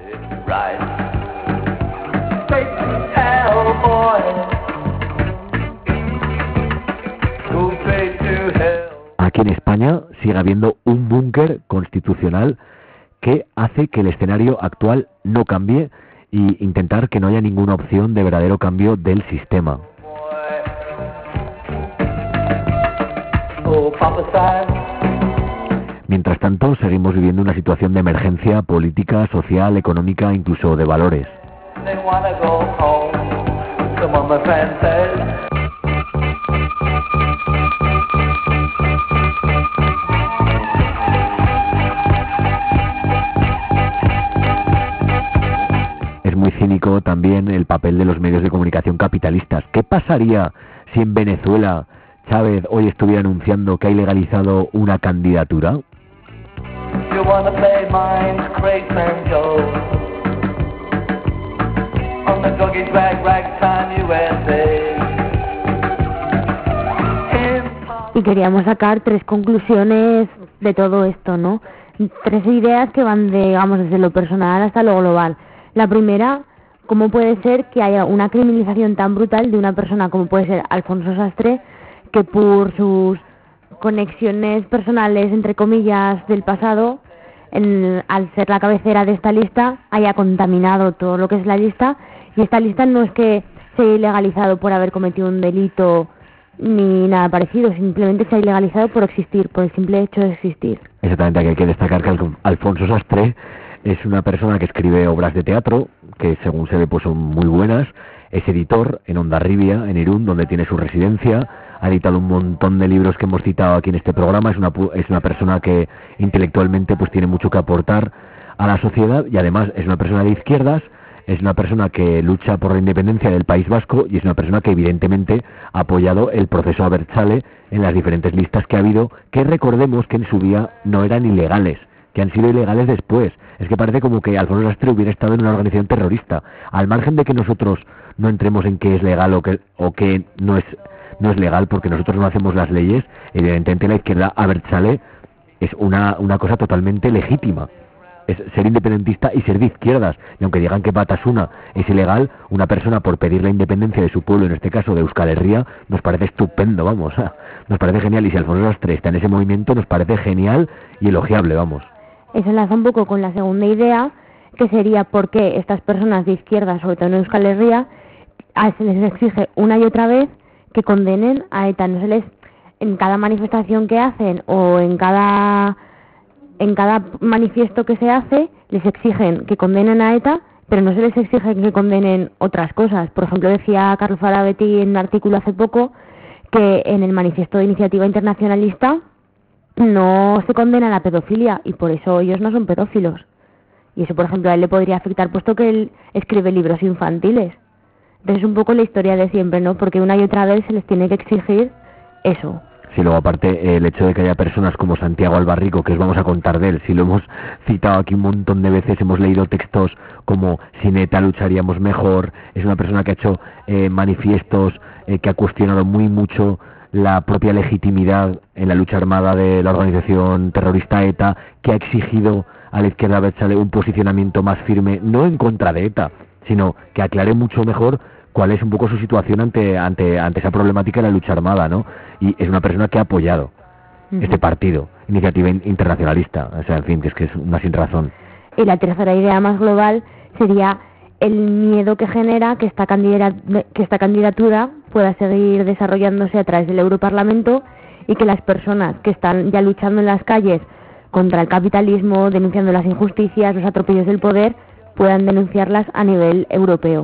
Aquí en España sigue habiendo un búnker constitucional que hace que el escenario actual no cambie y intentar que no haya ninguna opción de verdadero cambio del sistema. Mientras tanto, seguimos viviendo una situación de emergencia política, social, económica, incluso de valores. Es muy cínico también el papel de los medios de comunicación capitalistas. ¿Qué pasaría si en Venezuela Chávez hoy estuviera anunciando que ha ilegalizado una candidatura? Y queríamos sacar tres conclusiones de todo esto, ¿no? Tres ideas que van, de, digamos, desde lo personal hasta lo global. La primera, ¿cómo puede ser que haya una criminalización tan brutal de una persona como puede ser Alfonso Sastre, que por sus conexiones personales, entre comillas, del pasado, en, al ser la cabecera de esta lista, haya contaminado todo lo que es la lista? Y esta lista no es que se haya ilegalizado por haber cometido un delito ni nada parecido, simplemente se ha ilegalizado por existir, por el simple hecho de existir. Exactamente, aquí hay que destacar que Alfonso Sastre es una persona que escribe obras de teatro, que según se ve pues son muy buenas, es editor en Hondarribia, en Irún, donde tiene su residencia, ha editado un montón de libros que hemos citado aquí en este programa, es una, es una persona que intelectualmente pues tiene mucho que aportar a la sociedad y además es una persona de izquierdas, es una persona que lucha por la independencia del País Vasco y es una persona que evidentemente ha apoyado el proceso Abertzale en las diferentes listas que ha habido, que recordemos que en su día no eran ilegales, que han sido ilegales después. Es que parece como que Alfonso Sastre hubiera estado en una organización terrorista. Al margen de que nosotros no entremos en qué es legal o qué, o qué no es, no es legal, porque nosotros no hacemos las leyes, evidentemente la izquierda Abertzale es una, una cosa totalmente legítima. Es ser independentista y ser de izquierdas. Y aunque digan que Batasuna es ilegal, una persona por pedir la independencia de su pueblo, en este caso de Euskal Herria, nos parece estupendo, vamos. Nos parece genial. Y si Alfonso Sastre está en ese movimiento, nos parece genial y elogiable, vamos. Eso enlaza un poco con la segunda idea, que sería por qué estas personas de izquierda, sobre todo en Euskal Herria, se les exige una y otra vez que condenen a ETA. No se les, en cada manifestación que hacen o en cada en cada manifiesto que se hace, les exigen que condenen a ETA, pero no se les exige que condenen otras cosas. Por ejemplo, decía Carlos Farabetti en un artículo hace poco que en el manifiesto de Iniciativa Internacionalista no se condena la pedofilia y por eso ellos no son pedófilos. Y eso, por ejemplo, a él le podría afectar puesto que él escribe libros infantiles. Entonces es un poco la historia de siempre, ¿no? Porque una y otra vez se les tiene que exigir eso. Sí, luego aparte el hecho de que haya personas como Santiago Albarrico, que os vamos a contar de él, si lo hemos citado aquí un montón de veces, hemos leído textos como sin ETA lucharíamos mejor, es una persona que ha hecho eh, manifiestos, eh, que ha cuestionado muy mucho la propia legitimidad en la lucha armada de la organización terrorista ETA, que ha exigido a la izquierda Abertzale un posicionamiento más firme, no en contra de ETA, sino que aclare mucho mejor cuál es un poco su situación ante ante ante esa problemática de la lucha armada, ¿no? Y es una persona que ha apoyado uh-huh. este partido, Iniciativa Internacionalista, o sea, en fin, que es que es una sin razón. Y la tercera idea más global sería el miedo que genera que esta candidata, que esta candidatura pueda seguir desarrollándose a través del Europarlamento y que las personas que están ya luchando en las calles contra el capitalismo, denunciando las injusticias, los atropellos del poder, puedan denunciarlas a nivel europeo.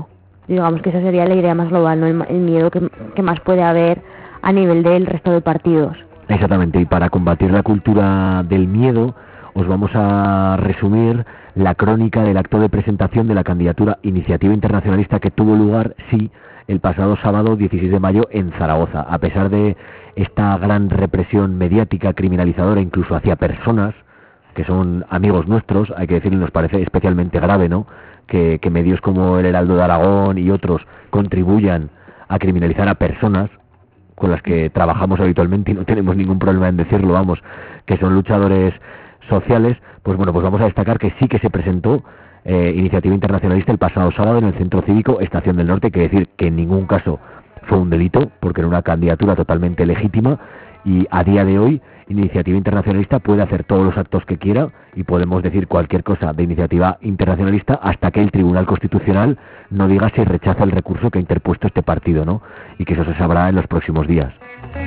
Digamos que esa sería la idea más global, ¿no? El, el miedo que, que más puede haber a nivel del resto de partidos. Exactamente, y para combatir la cultura del miedo, os vamos a resumir la crónica del acto de presentación de la candidatura Iniciativa Internacionalista que tuvo lugar, sí, el pasado sábado dieciséis de mayo en Zaragoza. A pesar de esta gran represión mediática, criminalizadora, incluso hacia personas que son amigos nuestros, hay que decirlo, nos parece especialmente grave, ¿no?, que, que medios como el Heraldo de Aragón y otros contribuyan a criminalizar a personas con las que trabajamos habitualmente y no tenemos ningún problema en decirlo, vamos, que son luchadores sociales. Pues bueno, pues vamos a destacar que sí que se presentó eh, Iniciativa Internacionalista el pasado sábado en el Centro Cívico Estación del Norte, que decir que en ningún caso fue un delito, porque era una candidatura totalmente legítima, y a día de hoy Iniciativa Internacionalista puede hacer todos los actos que quiera y podemos decir cualquier cosa de Iniciativa Internacionalista hasta que el Tribunal Constitucional no diga si rechaza el recurso que ha interpuesto este partido, ¿no? Y que eso se sabrá en los próximos días.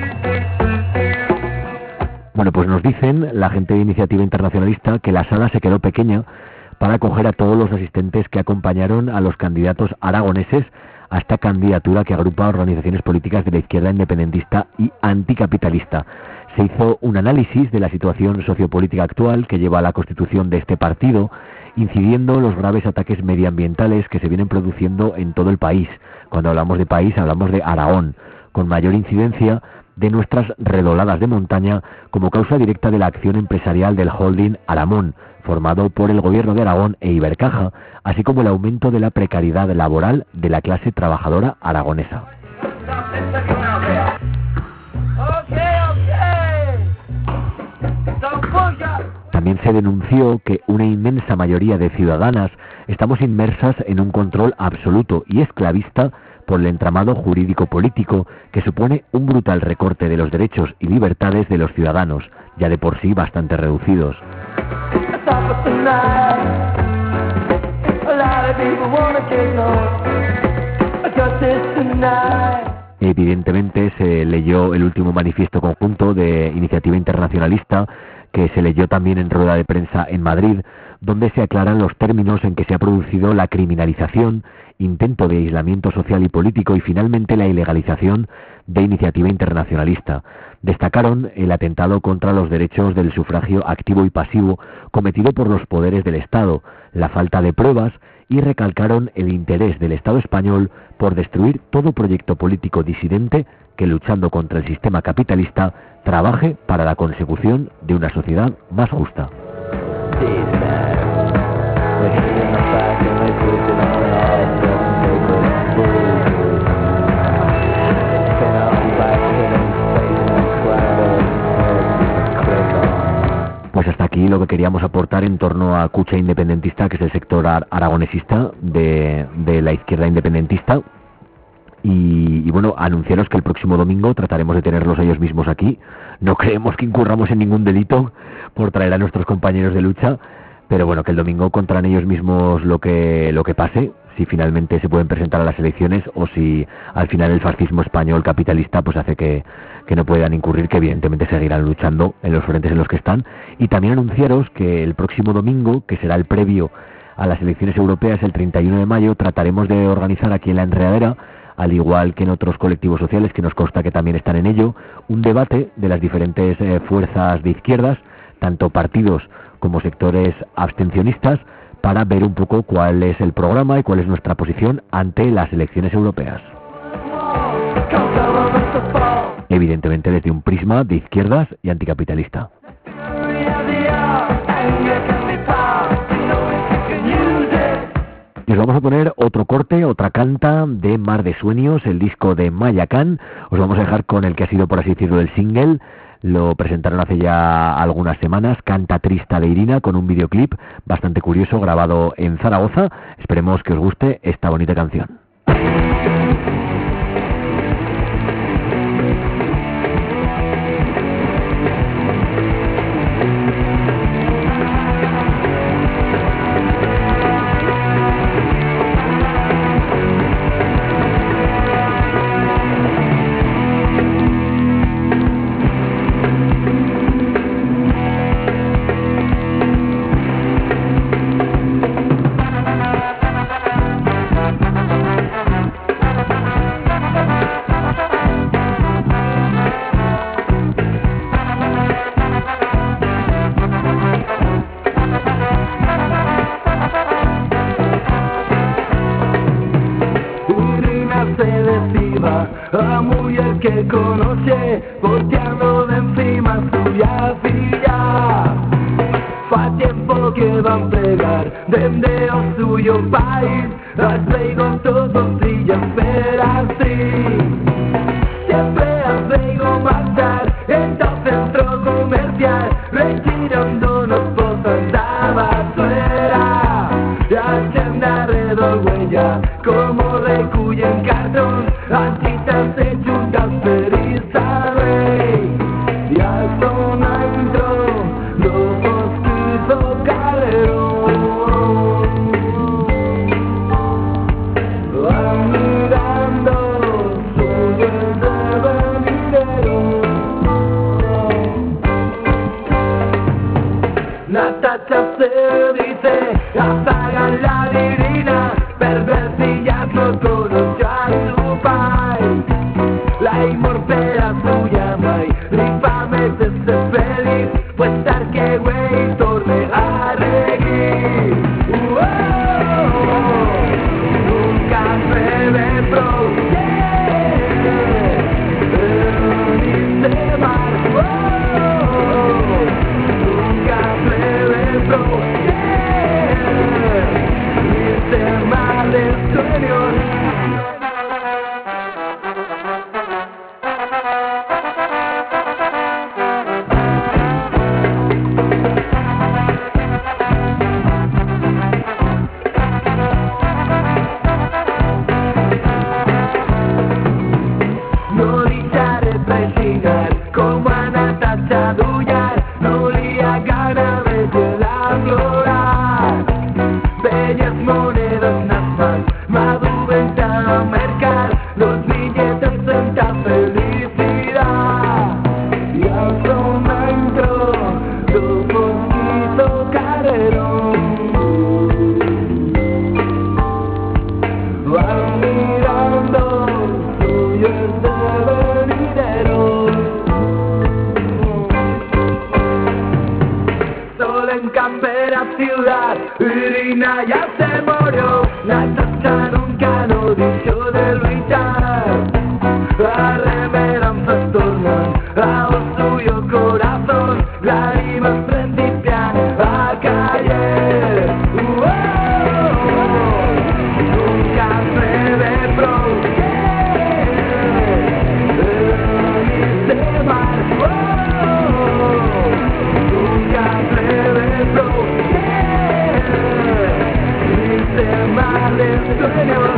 Bueno, pues nos dicen la gente de Iniciativa Internacionalista que la sala se quedó pequeña para acoger a todos los asistentes que acompañaron a los candidatos aragoneses a esta candidatura que agrupa organizaciones políticas de la izquierda independentista y anticapitalista. Se hizo un análisis de la situación sociopolítica actual que lleva a la constitución de este partido, incidiendo los graves ataques medioambientales que se vienen produciendo en todo el país. Cuando hablamos de país, hablamos de Aragón, con mayor incidencia de nuestras redoladas de montaña como causa directa de la acción empresarial del holding Aramón, formado por el gobierno de Aragón e Ibercaja, así como el aumento de la precariedad laboral de la clase trabajadora aragonesa. También se denunció que una inmensa mayoría de ciudadanas estamos inmersas en un control absoluto y esclavista por el entramado jurídico-político que supone un brutal recorte de los derechos y libertades de los ciudadanos, ya de por sí bastante reducidos. Evidentemente se leyó el último manifiesto conjunto de Iniciativa Internacionalista, que se leyó también en rueda de prensa en Madrid, donde se aclaran los términos en que se ha producido la criminalización, intento de aislamiento social y político y finalmente la ilegalización de Iniciativa Internacionalista. Destacaron el atentado contra los derechos del sufragio activo y pasivo cometido por los poderes del Estado, la falta de pruebas y recalcaron el interés del Estado español por destruir todo proyecto político disidente que, luchando contra el sistema capitalista, trabaje para la consecución de una sociedad más justa. Pues hasta aquí lo que queríamos aportar en torno a Cucha Independentista, que es el sector ar aragonesista de, de la izquierda independentista. Y, y bueno, anunciaros que el próximo domingo trataremos de tenerlos ellos mismos aquí. No creemos que incurramos en ningún delito por traer a nuestros compañeros de lucha, pero bueno, que el domingo contarán ellos mismos lo que lo que pase, si finalmente se pueden presentar a las elecciones o si al final el fascismo español capitalista pues hace que, que no puedan incurrir, que evidentemente seguirán luchando en los frentes en los que están. Y también anunciaros que el próximo domingo, que será el previo a las elecciones europeas, el treinta y uno de mayo, trataremos de organizar aquí en La Enredadera, al igual que en otros colectivos sociales que nos consta que también están en ello, un debate de las diferentes eh, fuerzas de izquierdas, tanto partidos como sectores abstencionistas, para ver un poco cuál es el programa y cuál es nuestra posición ante las elecciones europeas. Evidentemente desde un prisma de izquierdas y anticapitalista. Les vamos a poner otro corte, otra canta de Mar de Sueños, el disco de Mayacán. Os vamos a dejar con el que ha sido, por así decirlo, el single. Lo presentaron hace ya algunas semanas, Canta Trista de Irina, con un videoclip bastante curioso grabado en Zaragoza. Esperemos que os guste esta bonita canción. a mujer que conoce, volteando de encima suya filla. Fa tiempo que van plegar dende o suyo país, as veigo todos días per así. Siempre as veigo marchar en todo centro comercial, retirándonos bolsas da basura. Ya se anda alrededor huella, como recullen cartón, anchitas se juntan periza rey. Y al zona entró, lobos quiso calerón. Van mirando, suyos de venidero. Natacha se dice, apagan la divina, perversillas no conoció a su pai. La inmorpera suya mai, rifame se se feliz, pues estar que güey torne a reír. Nunca se ve pro, yeah, ni se va. Nunca se ve pro, yeah, ni se mal de sueños. No dejaré traicionar como a Natacha Dullar, no le haga gana de la gloria. Bellas monedas nada más, madurenta a mercar, los billetes en ta felicidad. Y al zona entró, los mosquitos carrerón. Van mirando, suyos de venidero. Solo en Canberra ciudad, Irina ya se murió. Natacha nunca lo dijo de luchar. La remeranza tornan a suyo corazón, lágrimas principian a caer. Nunca se ve pro, ni se va. Nunca se ve pro, ni se mal de sueños.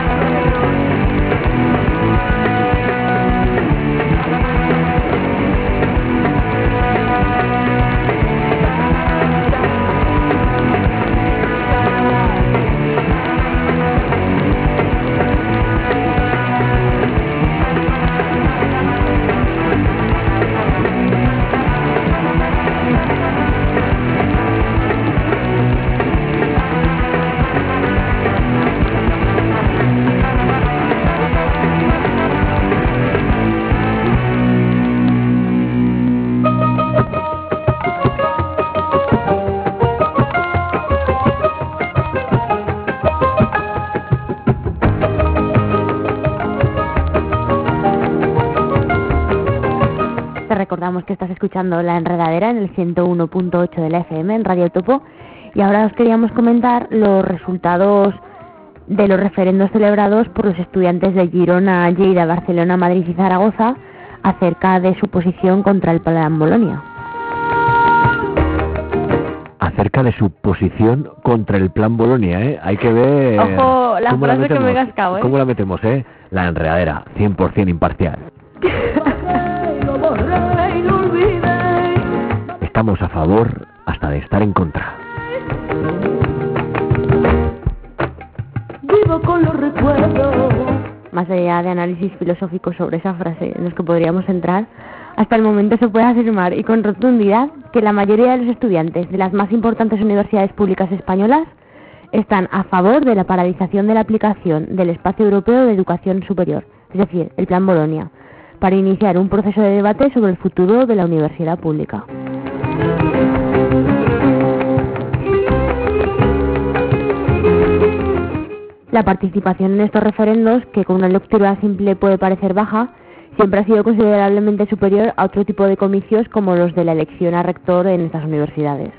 Te recordamos que estás escuchando La Enredadera en el ciento uno punto ocho de la F M en Radio Topo, y ahora os queríamos comentar los resultados de los referendos celebrados por los estudiantes de Girona, Lleida, Barcelona, Madrid y Zaragoza acerca de su posición contra el Plan Bolonia. Acerca de su posición contra el Plan Bolonia, ¿eh? Hay que ver... Ojo, la cómo la frase que metemos, me he cascado, ¿eh? ¿Cómo la metemos, eh? La Enredadera, cien por ciento imparcial. Estamos a favor hasta de estar en contra. Vivo con los recuerdos. Más allá de análisis filosófico sobre esa frase en los que podríamos entrar, hasta el momento se puede afirmar y con rotundidad que la mayoría de los estudiantes de las más importantes universidades públicas españolas están a favor de la paralización de la aplicación del Espacio Europeo de Educación Superior, es decir, el Plan Bolonia, para iniciar un proceso de debate sobre el futuro de la universidad pública. La La participación en estos referendos, que con una lectura simple puede parecer baja, siempre ha sido considerablemente superior a otro tipo de comicios como los de la elección a rector en estas universidades.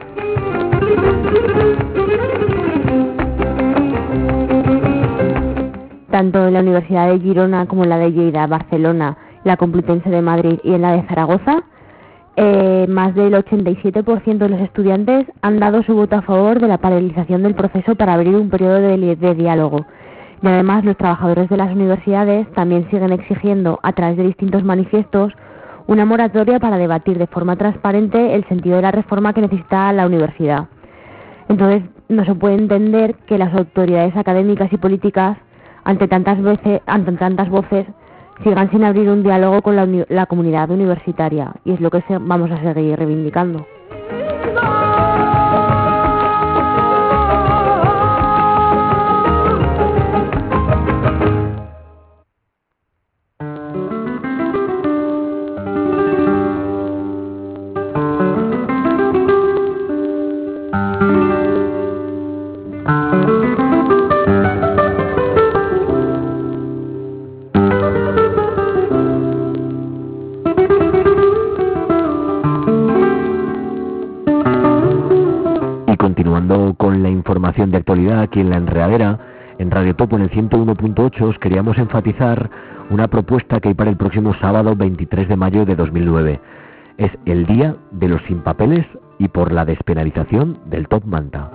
Tanto en la Universidad de Girona como en la de Lleida, Barcelona, la Complutense de Madrid y en la de Zaragoza, eh, más del ochenta y siete por ciento de los estudiantes han dado su voto a favor de la paralización del proceso para abrir un periodo de, de diálogo. Y además los trabajadores de las universidades también siguen exigiendo, a través de distintos manifiestos, una moratoria para debatir de forma transparente el sentido de la reforma que necesita la universidad. Entonces, no se puede entender que las autoridades académicas y políticas, ante tantas veces, ante tantas voces, sigan sin abrir un diálogo con la, uni- la comunidad universitaria, y es lo que se, vamos a seguir reivindicando. Con la información de actualidad aquí en La Enredadera, en Radio Topo en el ciento uno punto ocho, os queríamos enfatizar una propuesta que hay para el próximo sábado veintitrés de mayo de dos mil nueve. Es el Día de los Sin Papeles y por la despenalización del top manta.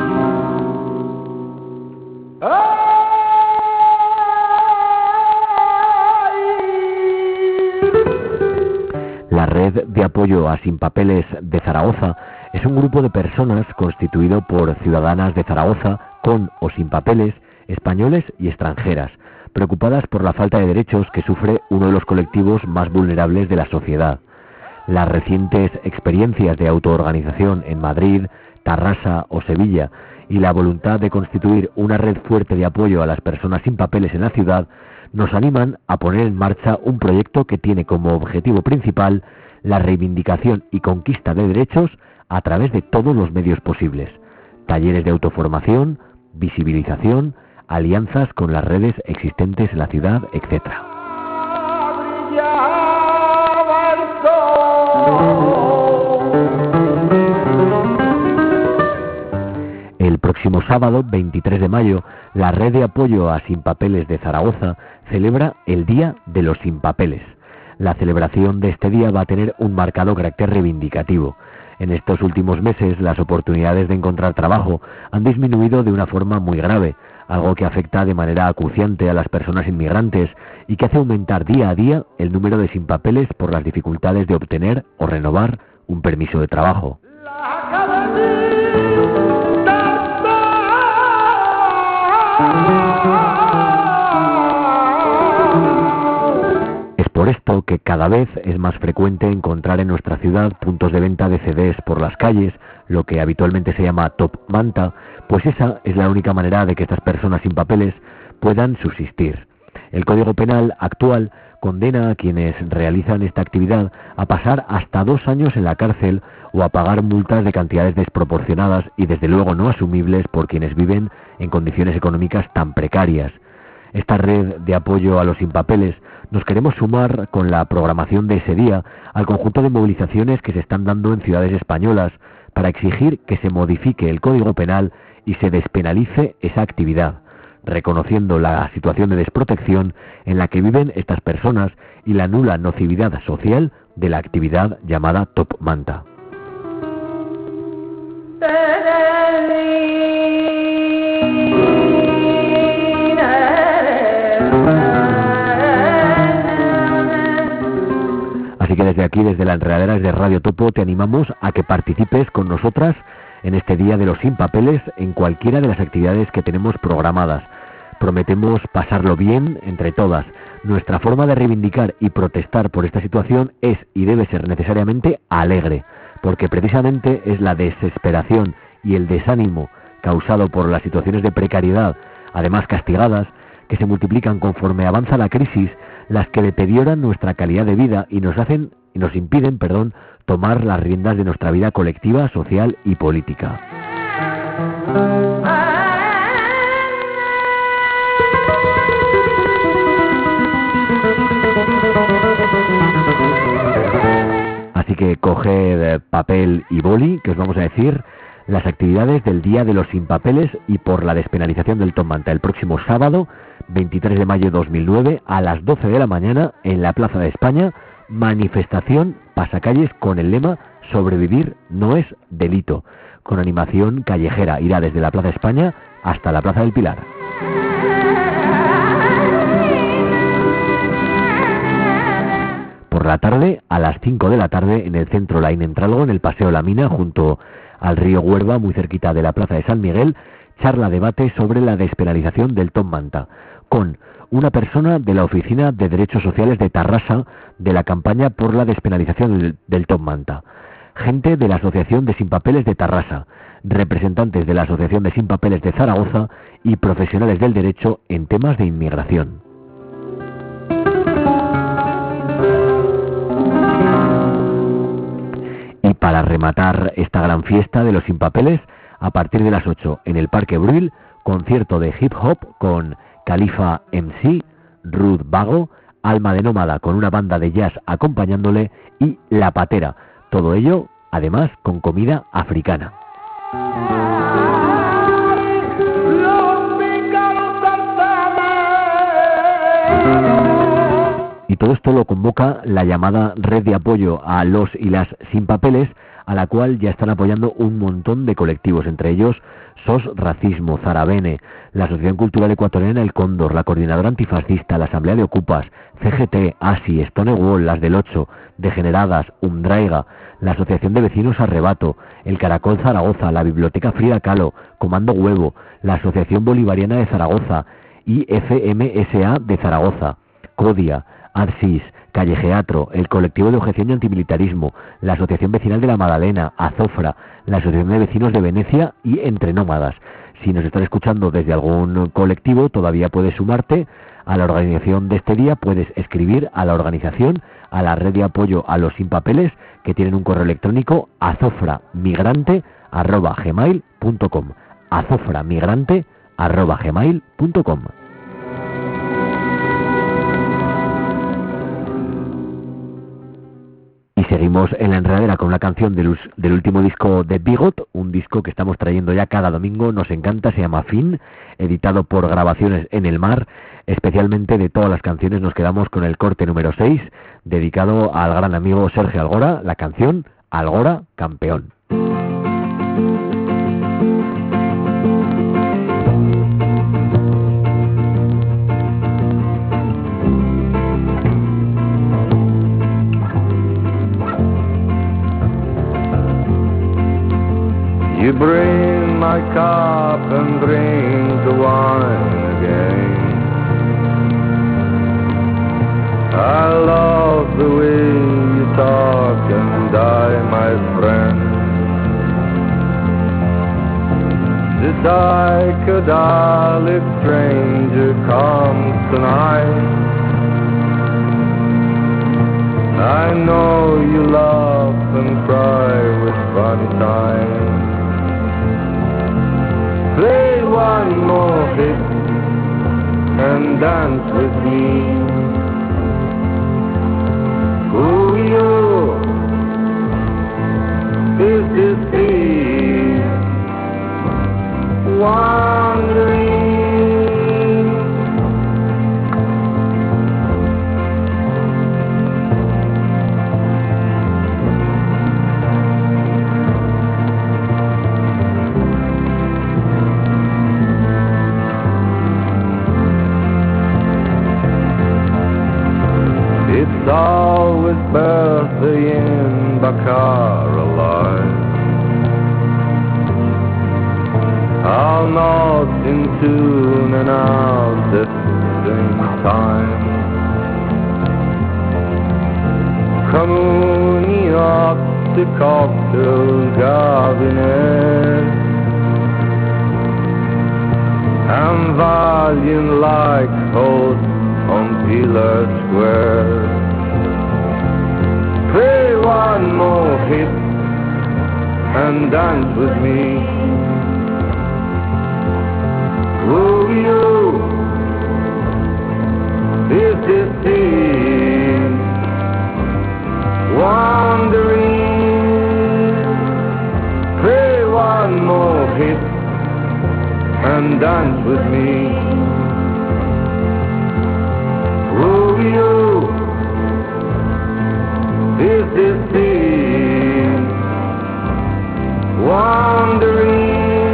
La Red de Apoyo a Sin Papeles de Zaragoza es un grupo de personas constituido por ciudadanas de Zaragoza con o sin papeles, españoles y extranjeras, preocupadas por la falta de derechos que sufre uno de los colectivos más vulnerables de la sociedad. Las recientes experiencias de autoorganización en Madrid, Tarrasa o Sevilla y la voluntad de constituir una red fuerte de apoyo a las personas sin papeles en la ciudad nos animan a poner en marcha un proyecto que tiene como objetivo principal la reivindicación y conquista de derechos a través de todos los medios posibles: talleres de autoformación, visibilización, alianzas con las redes existentes en la ciudad, etcétera. El próximo sábado, veintitrés de mayo, la Red de Apoyo a Sin Papeles de Zaragoza celebra el Día de los Sin Papeles. La celebración de este día va a tener un marcado carácter reivindicativo. En estos últimos meses, las oportunidades de encontrar trabajo han disminuido de una forma muy grave, algo que afecta de manera acuciante a las personas inmigrantes y que hace aumentar día a día el número de sin papeles por las dificultades de obtener o renovar un permiso de trabajo. Por esto que cada vez es más frecuente encontrar en nuestra ciudad puntos de venta de C Ds por las calles, lo que habitualmente se llama top manta, pues esa es la única manera de que estas personas sin papeles puedan subsistir. El Código Penal actual condena a quienes realizan esta actividad a pasar hasta dos años en la cárcel o a pagar multas de cantidades desproporcionadas y desde luego no asumibles por quienes viven en condiciones económicas tan precarias. Esta red de apoyo a los sin papeles nos queremos sumar con la programación de ese día al conjunto de movilizaciones que se están dando en ciudades españolas para exigir que se modifique el Código Penal y se despenalice esa actividad, reconociendo la situación de desprotección en la que viven estas personas y la nula nocividad social de la actividad llamada top manta. Así que desde aquí, desde la Enredadera, desde Radio Topo, te animamos a que participes con nosotras en este Día de los Sin Papeles en cualquiera de las actividades que tenemos programadas. Prometemos pasarlo bien entre todas. Nuestra forma de reivindicar y protestar por esta situación es y debe ser necesariamente alegre, porque precisamente es la desesperación y el desánimo causado por las situaciones de precariedad, además castigadas, que se multiplican conforme avanza la crisis, las que deterioran nuestra calidad de vida y nos hacen y nos impiden, perdón, tomar las riendas de nuestra vida colectiva, social y política. que coged papel y boli, que os vamos a decir las actividades del Día de los Sin Papeles y por la despenalización del Top Manta el próximo sábado, veintitrés de mayo de dos mil nueve, a las doce de la mañana, en la Plaza de España, manifestación pasacalles con el lema "Sobrevivir no es delito", con animación callejera. Irá desde la Plaza de España hasta la Plaza del Pilar. Por la tarde, a las cinco de la tarde, en el centro Laín Entralgo, en el Paseo La Mina, junto al río Huerva, muy cerquita de la Plaza de San Miguel, charla debate sobre la despenalización del Top Manta, con una persona de la Oficina de Derechos Sociales de Tarrasa, de la campaña por la despenalización del, del Top Manta, gente de la Asociación de Sin Papeles de Tarrasa, representantes de la Asociación de Sin Papeles de Zaragoza y profesionales del derecho en temas de inmigración. Y para rematar esta gran fiesta de los sin papeles, a partir de las ocho en el Parque Bruil, concierto de hip hop con Khalifa M C, Ruth Vago, Alma de Nómada con una banda de jazz acompañándole y La Patera. Todo ello, además, con comida africana. Y todo esto lo convoca la llamada Red de Apoyo a los y las Sin Papeles, a la cual ya están apoyando un montón de colectivos, entre ellos S O S Racismo, Zarabene, la Asociación Cultural Ecuatoriana El Cóndor, la Coordinadora Antifascista, la Asamblea de Ocupas, C G T, A S I, Stonewall, las del ocho, Degeneradas, Umdraiga, la Asociación de Vecinos Arrebato, el Caracol Zaragoza, la Biblioteca Frida Kahlo, Comando Huevo, la Asociación Bolivariana de Zaragoza, I F M S A de Zaragoza, CODIA, ADSIS, Callejeatro, el Colectivo de Objeción y Antimilitarismo, la Asociación Vecinal de la Magdalena, Azofra, la Asociación de Vecinos de Venecia y Entre Nómadas. Si nos están escuchando desde algún colectivo, todavía puedes sumarte a la organización de este día, puedes escribir a la organización, a la Red de Apoyo a los Sin Papeles, que tienen un correo electrónico azoframigrante arroba gmail punto com, azoframigrante arroba gmail punto com. Y seguimos en la enredadera con una canción del, del último disco de Bigot, un disco que estamos trayendo ya cada domingo, nos encanta, se llama Fin, editado por Grabaciones en el Mar. Especialmente de todas las canciones nos quedamos con el corte número seis, dedicado al gran amigo Sergio Algora, la canción Algora Campeón. You bring my cup and drink the wine again. I love the way you talk and I, my friend, this psychedelic stranger comes tonight. I know you laugh and cry with funny times. Play one more hit and dance with me. Who you? Is this me? Wandering. It's always birthday in Baccarat. Our notes in tune and out at the same time. Communing up the cocktail cabinet and volume like hosts on Pillar Square. Play one more hit and dance with me. Will you? Is this the wandering? and dance with me. Romeo is this sea wandering.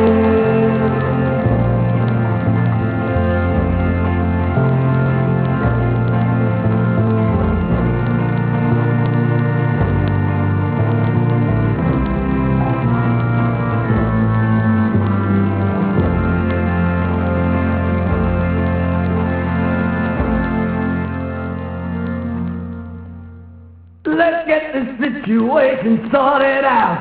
Let's get this situation sorted out.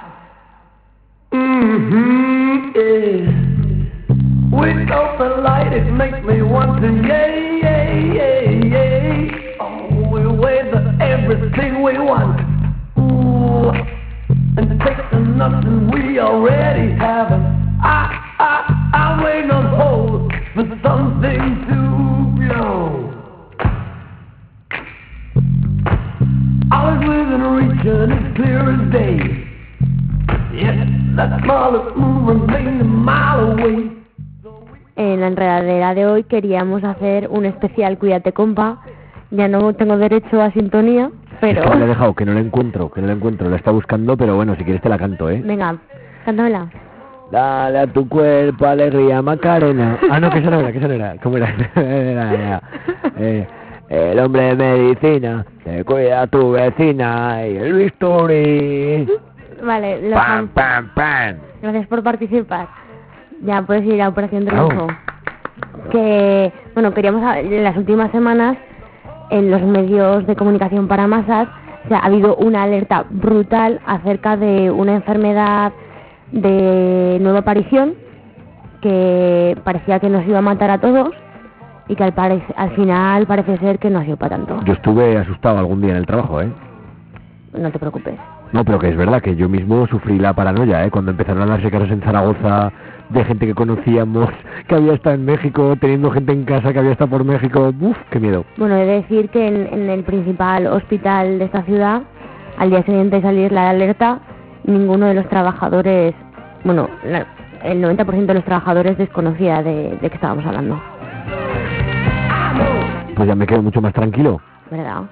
Mm-hmm, yeah. Without the light, it makes me want to yay, yay, yay, yay. Oh, we wait for everything we want. Ooh, and take the nothing we already have. I, I, I'm waiting on hold for something to blow. I was within reach and it's clear as day. Yes, that smallest moon remained a mile away. En la enredadera de hoy queríamos hacer un especial Cuídate Compa. Ya no tengo derecho a sintonía, pero... Es que me la he dejado, que no la encuentro, que no la encuentro. La está buscando, pero bueno, si quieres te la canto, ¿eh? Venga, cántamela. Dale a tu cuerpo alegría, Macarena. Ah, no, que esa no era, que esa no era. ¿Cómo era? era, era. Eh, el hombre de medicina, te cuida a tu vecina y el bisturí. Vale, lo Pam, pam, pam. Gracias por participar. Ya puedes ir a Operación Triunfo. Oh. Que, bueno, queríamos, en las últimas semanas, en los medios de comunicación para masas, o sea, ha habido una alerta brutal acerca de una enfermedad de nueva aparición que parecía que nos iba a matar a todos y que al, pare- al final parece ser que no ha sido para tanto. Yo estuve asustado algún día en el trabajo, ¿eh? No te preocupes. No, pero que es verdad que yo mismo sufrí la paranoia, ¿eh? Cuando empezaron a darse casos en Zaragoza de gente que conocíamos, que había estado en México, teniendo gente en casa que había estado por México. ¡Uf, qué miedo! Bueno, he de decir que en, en el principal hospital de esta ciudad, al día siguiente de salir la alerta, ninguno de los trabajadores, bueno, la, el noventa por ciento de los trabajadores desconocía de, de qué estábamos hablando. Pues ya me quedo mucho más tranquilo. ¿Verdad?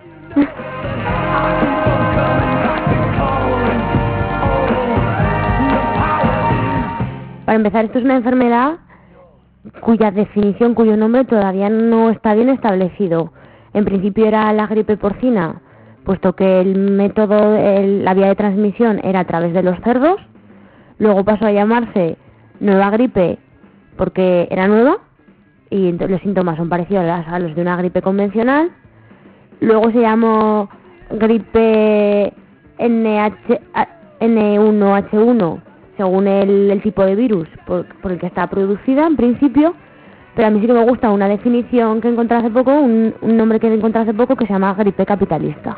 Para empezar, esto es una enfermedad cuya definición, cuyo nombre todavía no está bien establecido. En principio era la gripe porcina, puesto que el método, el, la vía de transmisión era a través de los cerdos. Luego pasó a llamarse nueva gripe porque era nueva y los síntomas son parecidos a los de una gripe convencional. Luego se llamó gripe N H, N uno H uno, según el, el tipo de virus por, por el que está producida en principio, pero a mí sí que me gusta una definición que encontré hace poco, un, un nombre que encontré hace poco que se llama gripe capitalista.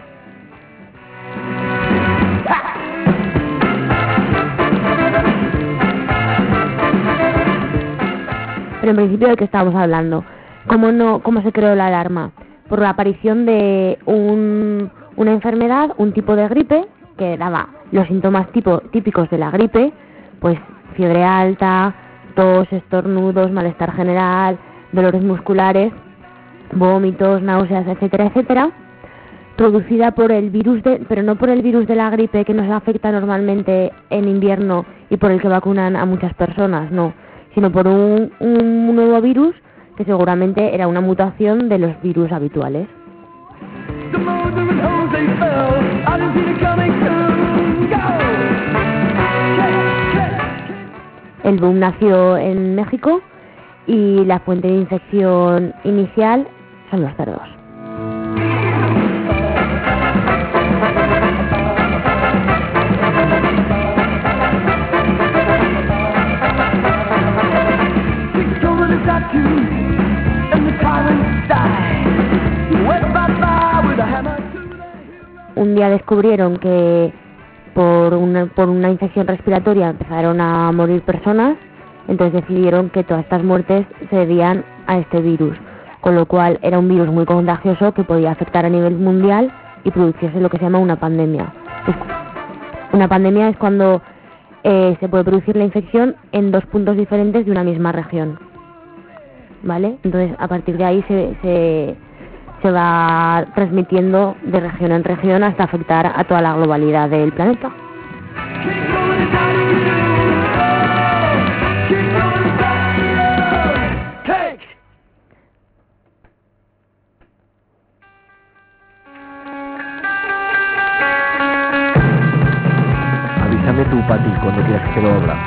Pero en principio, ¿de qué estábamos hablando? ¿Cómo, no, cómo se creó la alarma? Por la aparición de un, una enfermedad, un tipo de gripe que daba los síntomas tipo, típicos de la gripe, pues fiebre alta, tos, estornudos, malestar general, dolores musculares, vómitos, náuseas, etcétera, etcétera, producida por el virus de, pero no por el virus de la gripe que nos afecta normalmente en invierno y por el que vacunan a muchas personas, no, sino por un, un nuevo virus que seguramente era una mutación de los virus habituales. El boom nació en México y la fuente de infección inicial son los cerdos. Un día descubrieron que por una, por una infección respiratoria empezaron a morir personas, entonces decidieron que todas estas muertes se debían a este virus, con lo cual era un virus muy contagioso que podía afectar a nivel mundial y producirse lo que se llama una pandemia. Una pandemia es cuando eh, se puede producir la infección en dos puntos diferentes de una misma región, ¿vale? Entonces, a partir de ahí se, se, se va transmitiendo de región en región hasta afectar a toda la globalidad del planeta. Avísame tú, Pati, cuando quieras que te lo abra.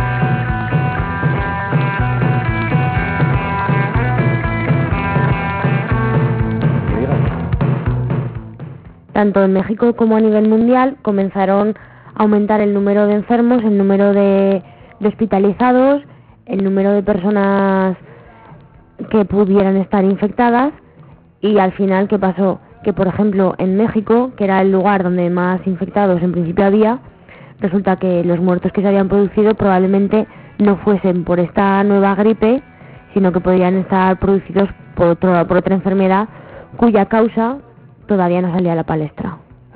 Tanto en México como a nivel mundial comenzaron a aumentar el número de enfermos, el número de, de hospitalizados, el número de personas que pudieran estar infectadas, y al final, ¿qué pasó? Que, por ejemplo, en México, que era el lugar donde más infectados en principio había, resulta que los muertos que se habían producido probablemente no fuesen por esta nueva gripe, sino que podrían estar producidos por, otro, por otra enfermedad cuya causa todavía no salía a la palestra.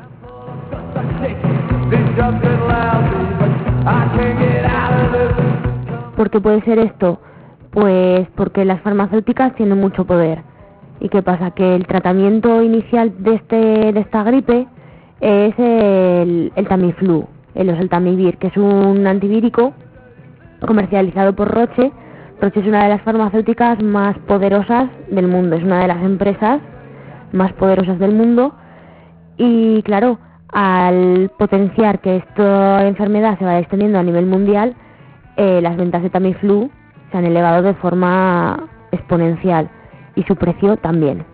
¿Por qué puede ser esto? Pues porque las farmacéuticas tienen mucho poder. ¿Y qué pasa? Que el tratamiento inicial de este de esta gripe es el, el Tamiflu, el oseltamivir, que es un antivírico comercializado por Roche. Roche es una de las farmacéuticas más poderosas del mundo, es una de las empresas más poderosas del mundo, y claro, al potenciar que esta enfermedad se va extendiendo a nivel mundial, eh, las ventas de Tamiflu se han elevado de forma exponencial y su precio también.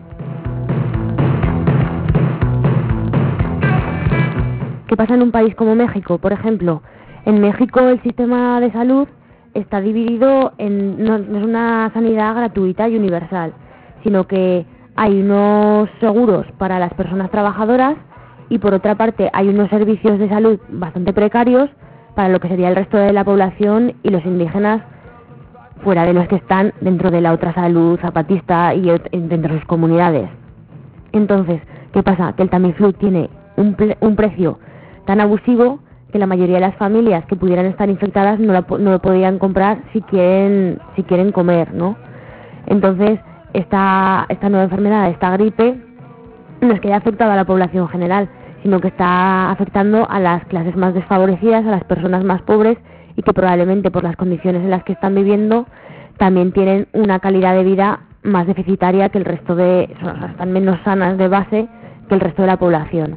¿Qué pasa en un país como México? Por ejemplo, en México el sistema de salud está dividido en, no, no es una sanidad gratuita y universal, sino que hay unos seguros para las personas trabajadoras y, por otra parte, hay unos servicios de salud bastante precarios para lo que sería el resto de la población y los indígenas, fuera de los que están dentro de la otra salud zapatista y dentro de sus comunidades. Entonces, ¿qué pasa? Que el Tamiflu tiene un, pre- un precio tan abusivo que la mayoría de las familias que pudieran estar infectadas no, la, no lo podían comprar si quieren, si quieren comer, ¿no? Entonces, esta, esta nueva enfermedad, esta gripe, no es que haya afectado a la población general, sino que está afectando a las clases más desfavorecidas, a las personas más pobres, y que probablemente por las condiciones en las que están viviendo también tienen una calidad de vida más deficitaria que el resto de, o sea, están menos sanas de base que el resto de la población.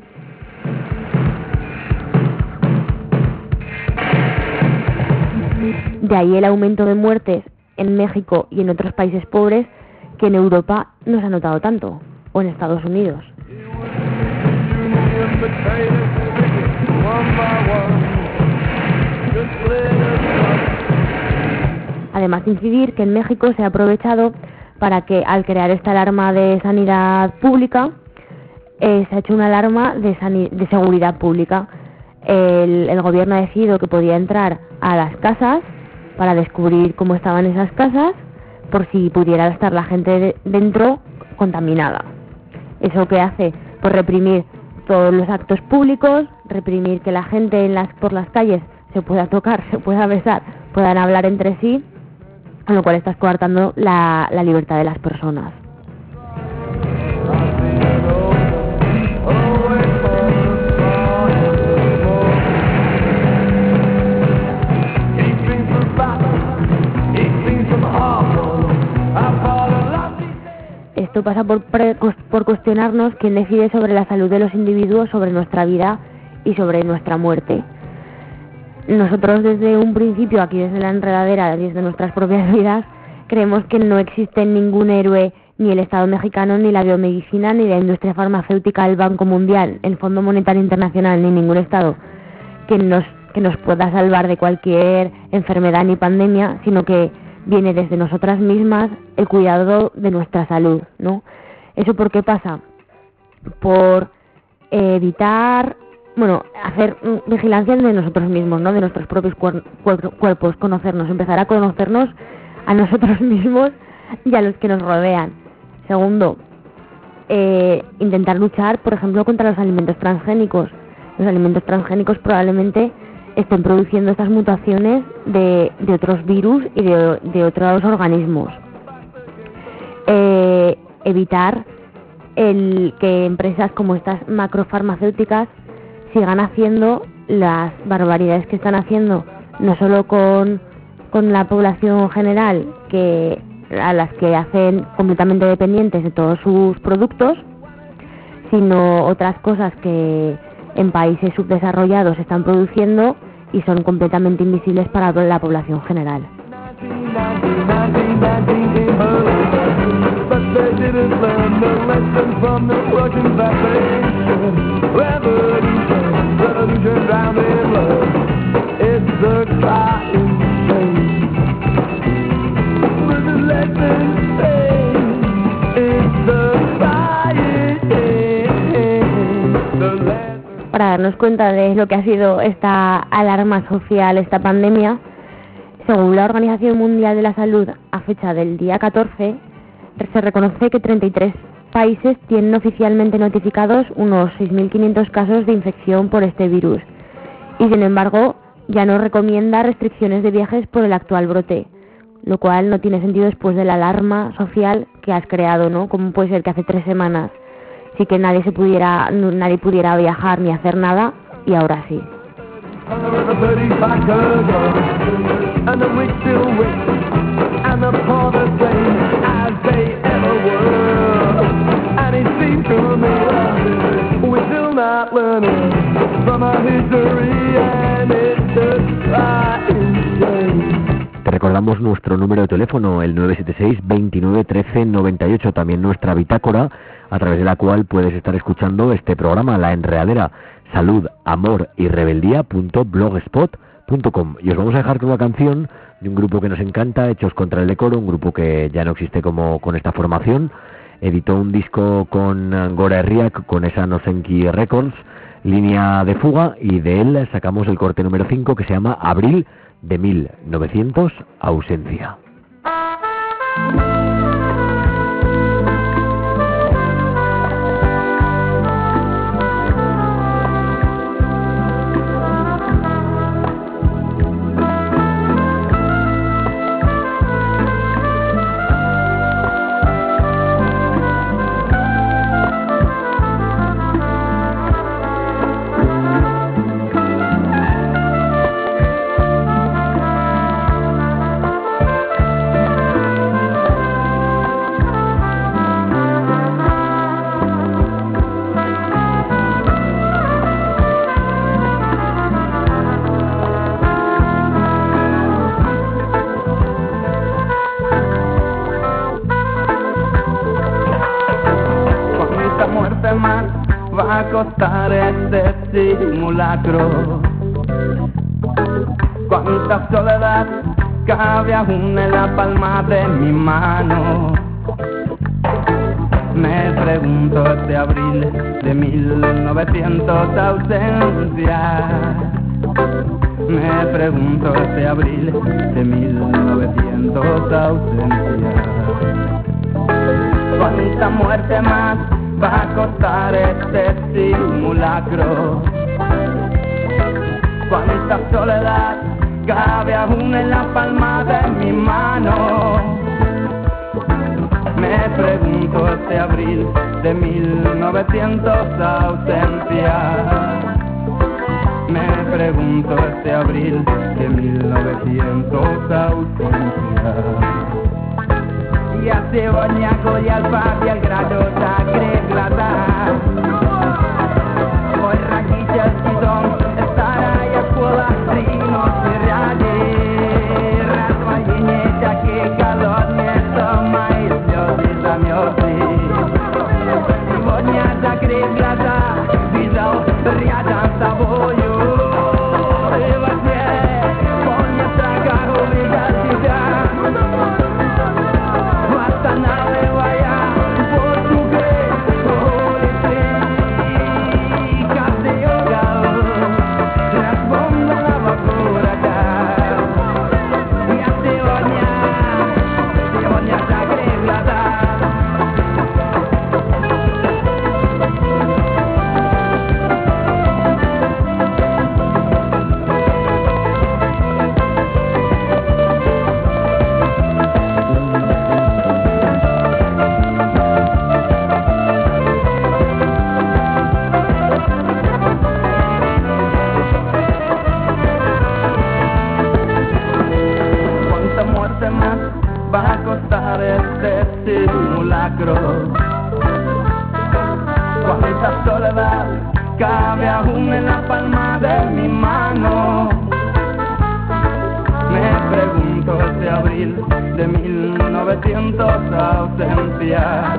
De ahí el aumento de muertes en México y en otros países pobres, que en Europa no se ha notado tanto, o en Estados Unidos. Además de incidir que en México se ha aprovechado para que, al crear esta alarma de sanidad pública, eh, se ha hecho una alarma de, sani- de seguridad pública. El, el gobierno ha decidido que podía entrar a las casas para descubrir cómo estaban esas casas, por si pudiera estar la gente de dentro contaminada. ¿Eso qué hace? Pues reprimir todos los actos públicos, reprimir que la gente en las, por las calles se pueda tocar, se pueda besar, puedan hablar entre sí, con lo cual estás coartando la, la libertad de las personas. Esto pasa por, pre, por cuestionarnos quién decide sobre la salud de los individuos, sobre nuestra vida y sobre nuestra muerte. Nosotros desde un principio, aquí desde la enredadera, desde nuestras propias vidas, creemos que no existe ningún héroe, ni el Estado mexicano, ni la biomedicina, ni la industria farmacéutica, el Banco Mundial, el Fondo Monetario Internacional, ni ningún Estado que nos, que nos pueda salvar de cualquier enfermedad ni pandemia, sino que viene desde nosotras mismas el cuidado de nuestra salud, ¿no? ¿Eso por qué pasa? Por evitar, bueno, hacer vigilancia de nosotros mismos, ¿no? De nuestros propios cuer- cuer- cuerpos, conocernos, empezar a conocernos a nosotros mismos y a los que nos rodean. Segundo, eh, intentar luchar, por ejemplo, contra los alimentos transgénicos. Los alimentos transgénicos probablemente estén produciendo estas mutaciones de, de otros virus y de, de otros organismos. Eh, evitar el que empresas como estas macrofarmacéuticas sigan haciendo las barbaridades que están haciendo, no solo con, con la población general, que a las que hacen completamente dependientes de todos sus productos, sino otras cosas que en países subdesarrollados se están produciendo y son completamente invisibles para la población general. Para darnos cuenta de lo que ha sido esta alarma social, esta pandemia, según la Organización Mundial de la Salud, a fecha del día catorce, se reconoce que treinta y tres países tienen oficialmente notificados unos seis mil quinientos casos de infección por este virus. Y sin embargo, ya no recomienda restricciones de viajes por el actual brote, lo cual no tiene sentido después de la alarma social que has creado, ¿no? Como puede ser que hace tres semanas sí que nadie se pudiera, nadie pudiera viajar ni hacer nada, y ahora sí. Te recordamos nuestro número de teléfono, el nueve siete seis, veintinueve, trece, noventa y ocho, también nuestra bitácora, a través de la cual puedes estar escuchando este programa, La Enredadera, salud, amor y rebeldía punto blogspot punto com. Y os vamos a dejar con una canción de un grupo que nos encanta, Hechos contra el Decoro, un grupo que ya no existe como con esta formación. Editó un disco con Gora Herriak, con esa Nosenki Records, Línea de Fuga, y de él sacamos el corte número cinco, que se llama Abril de mil novecientos, Ausencia. Va a costar este simulacro. Cuánta soledad cabe aún en la palma de mi mano. Me pregunto este abril de mil novecientos, ausencia. Me pregunto este abril de mil novecientos, ausencia. Cuánta muerte más va a costar este simulacro. Cuánta soledad cabe aún en la palma de mi mano. Me pregunto este abril de mil novecientos, ausencia. Me pregunto este abril de mil novecientos, ausencia. Ja сегодня гулял по Белграду так глаза. Мой родительский дом, старая школа, три ночи ряды. Раздвоение такие голодные, что мои слезы замерзли. Сегодня закрыв глаза, видел рядом с тобою. И во сне помню, как увидел тебя. Останавливая, Португей, simulacro. Cuánta soledad cabe aún en la palma de mi mano. Me pregunto ese abril de mil novecientos ausencia.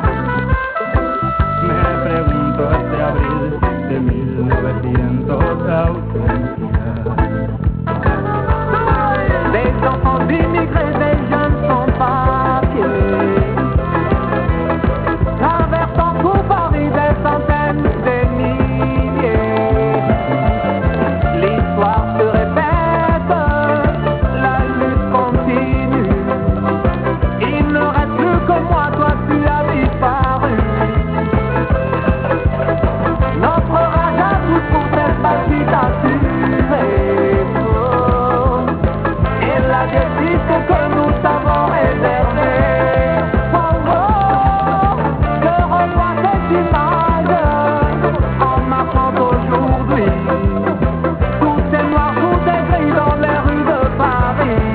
Me pregunto ese abril de mil novecientos ausencia. Des enfants d'immigrés, des jeunes sans papiers, traversant tout Paris des centaines, des milliers. L'histoire se répète, la lutte continue. Il ne reste plus que moi, toi tu as disparu. Notre rage à tous pour cette partie assurée. Et la justice que nous savons réserver. Oh, oh, que revois cette image en marchant aujourd'hui. Tout est noir, tout est gris dans les rues de Paris.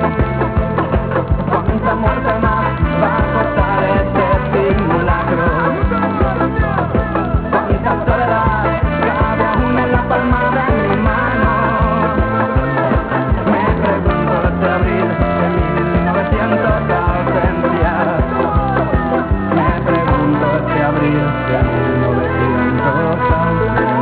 Cuánta muerte más va a costar este simulacro. Cuánta soledad cabe aún en la palma de mi mano. Me pregunto ese abril de mil novecientos ausencia. Me pregunto ese abril de mil novecientos ausencia.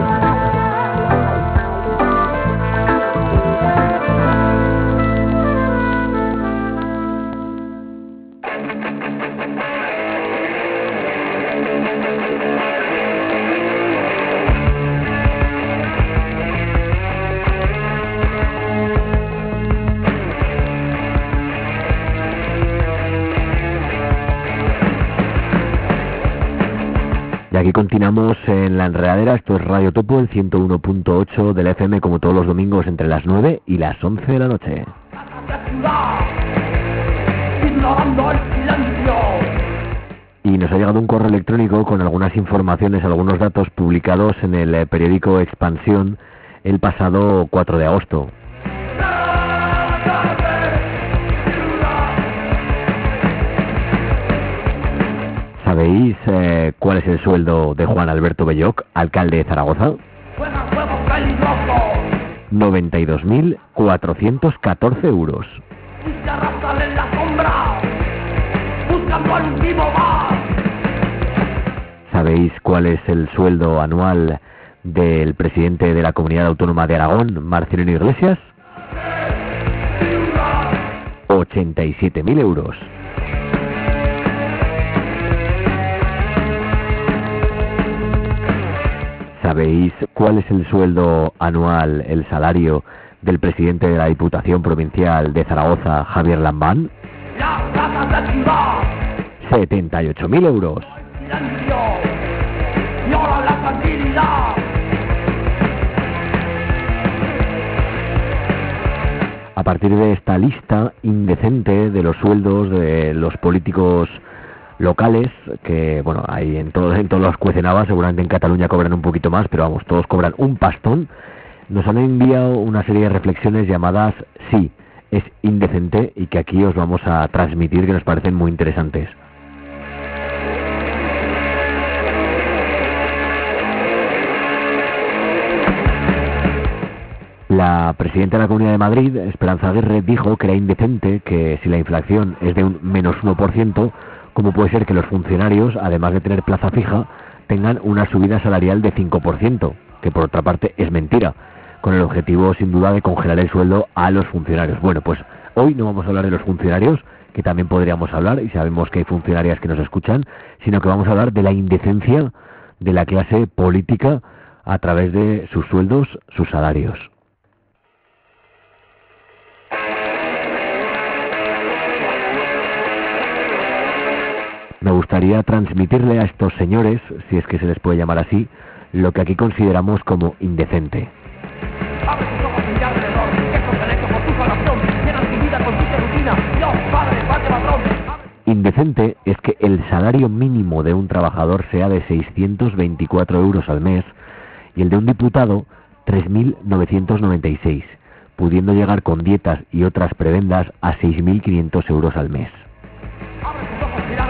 Y aquí continuamos en La Enredadera. Esto es Radio Topo, el ciento uno punto ocho del F M, como todos los domingos entre las nueve y las once de la noche. Ignorando el silencio. Y nos ha llegado un correo electrónico con algunas informaciones, algunos datos publicados en el eh, periódico Expansión el pasado cuatro de agosto. ¿Sabéis eh, cuál es el sueldo de Juan Alberto Belloc, alcalde de Zaragoza? Juega juego peligroso. noventa y dos mil cuatrocientos catorce euros. Y se arrastran en la sombra, buscando al último más. ¿Sabéis cuál es el sueldo anual del presidente de la Comunidad Autónoma de Aragón, Marcelino Iglesias? ochenta y siete mil euros. ¿Sabéis cuál es el sueldo anual, el salario del presidente de la Diputación Provincial de Zaragoza, Javier Lambán? Las ratas de ciudad, setenta y ocho mil euros. silencio, y ahora la tranquilidad. A partir de esta lista indecente de los sueldos de los políticos locales, que bueno, hay en todos en todos los cuecenabas, seguramente en Cataluña cobran un poquito más, pero vamos, todos cobran un pastón, nos han enviado una serie de reflexiones llamadas Sí, es indecente, y que aquí os vamos a transmitir, que nos parecen muy interesantes. La presidenta de la Comunidad de Madrid, Esperanza Aguirre, dijo que era indecente que si la inflación es de un menos uno por ciento, ¿cómo puede ser que los funcionarios, además de tener plaza fija, tengan una subida salarial de cinco por ciento? Que por otra parte es mentira, con el objetivo sin duda de congelar el sueldo a los funcionarios. Bueno, pues hoy no vamos a hablar de los funcionarios, que también podríamos hablar, y sabemos que hay funcionarias que nos escuchan, sino que vamos a hablar de la indecencia de la clase política a través de sus sueldos, sus salarios. Me gustaría transmitirle a estos señores, si es que se les puede llamar así, lo que aquí consideramos como indecente. Abre tus ojos y ya alrededor, que estos selectos por tu corazón llenan tu vida con tu rutina. Dios, Padre, Padre, patrón. Indecente es que el salario mínimo de un trabajador sea de seiscientos veinticuatro euros al mes y el de un diputado tres mil novecientos noventa y seis, pudiendo llegar con dietas y otras prebendas a seis mil quinientos euros al mes. Abre tus ojos, mira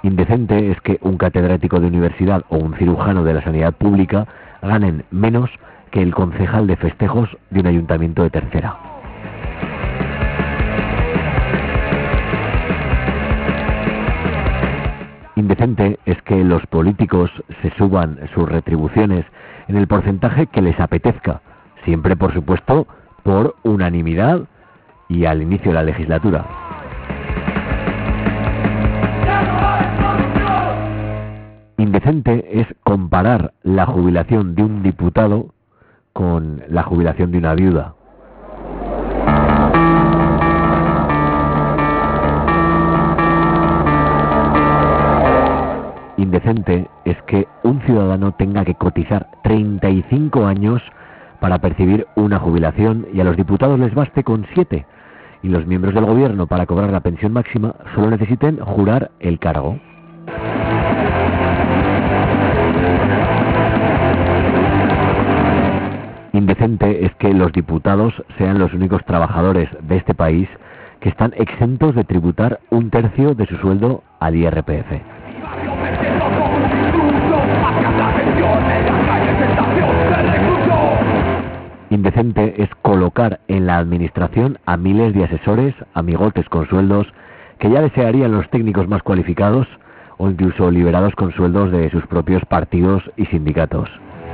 Indecente es que un catedrático de universidad o un cirujano de la sanidad pública ganen menos que el concejal de festejos de un ayuntamiento de tercera. Indecente es que los políticos se suban sus retribuciones en el porcentaje que les apetezca, siempre por supuesto por unanimidad y al inicio de la legislatura. Indecente es comparar la jubilación de un diputado con la jubilación de una viuda. Indecente es que un ciudadano tenga que cotizar treinta y cinco años para percibir una jubilación y a los diputados les baste con siete, y los miembros del gobierno para cobrar la pensión máxima solo necesiten jurar el cargo. Indecente es que los diputados sean los únicos trabajadores de este país que están exentos de tributar un tercio de su sueldo al I R P F. Indecente es colocar en la administración a miles de asesores, amigotes con sueldos, que ya desearían los técnicos más cualificados o incluso liberados con sueldos de sus propios partidos y sindicatos.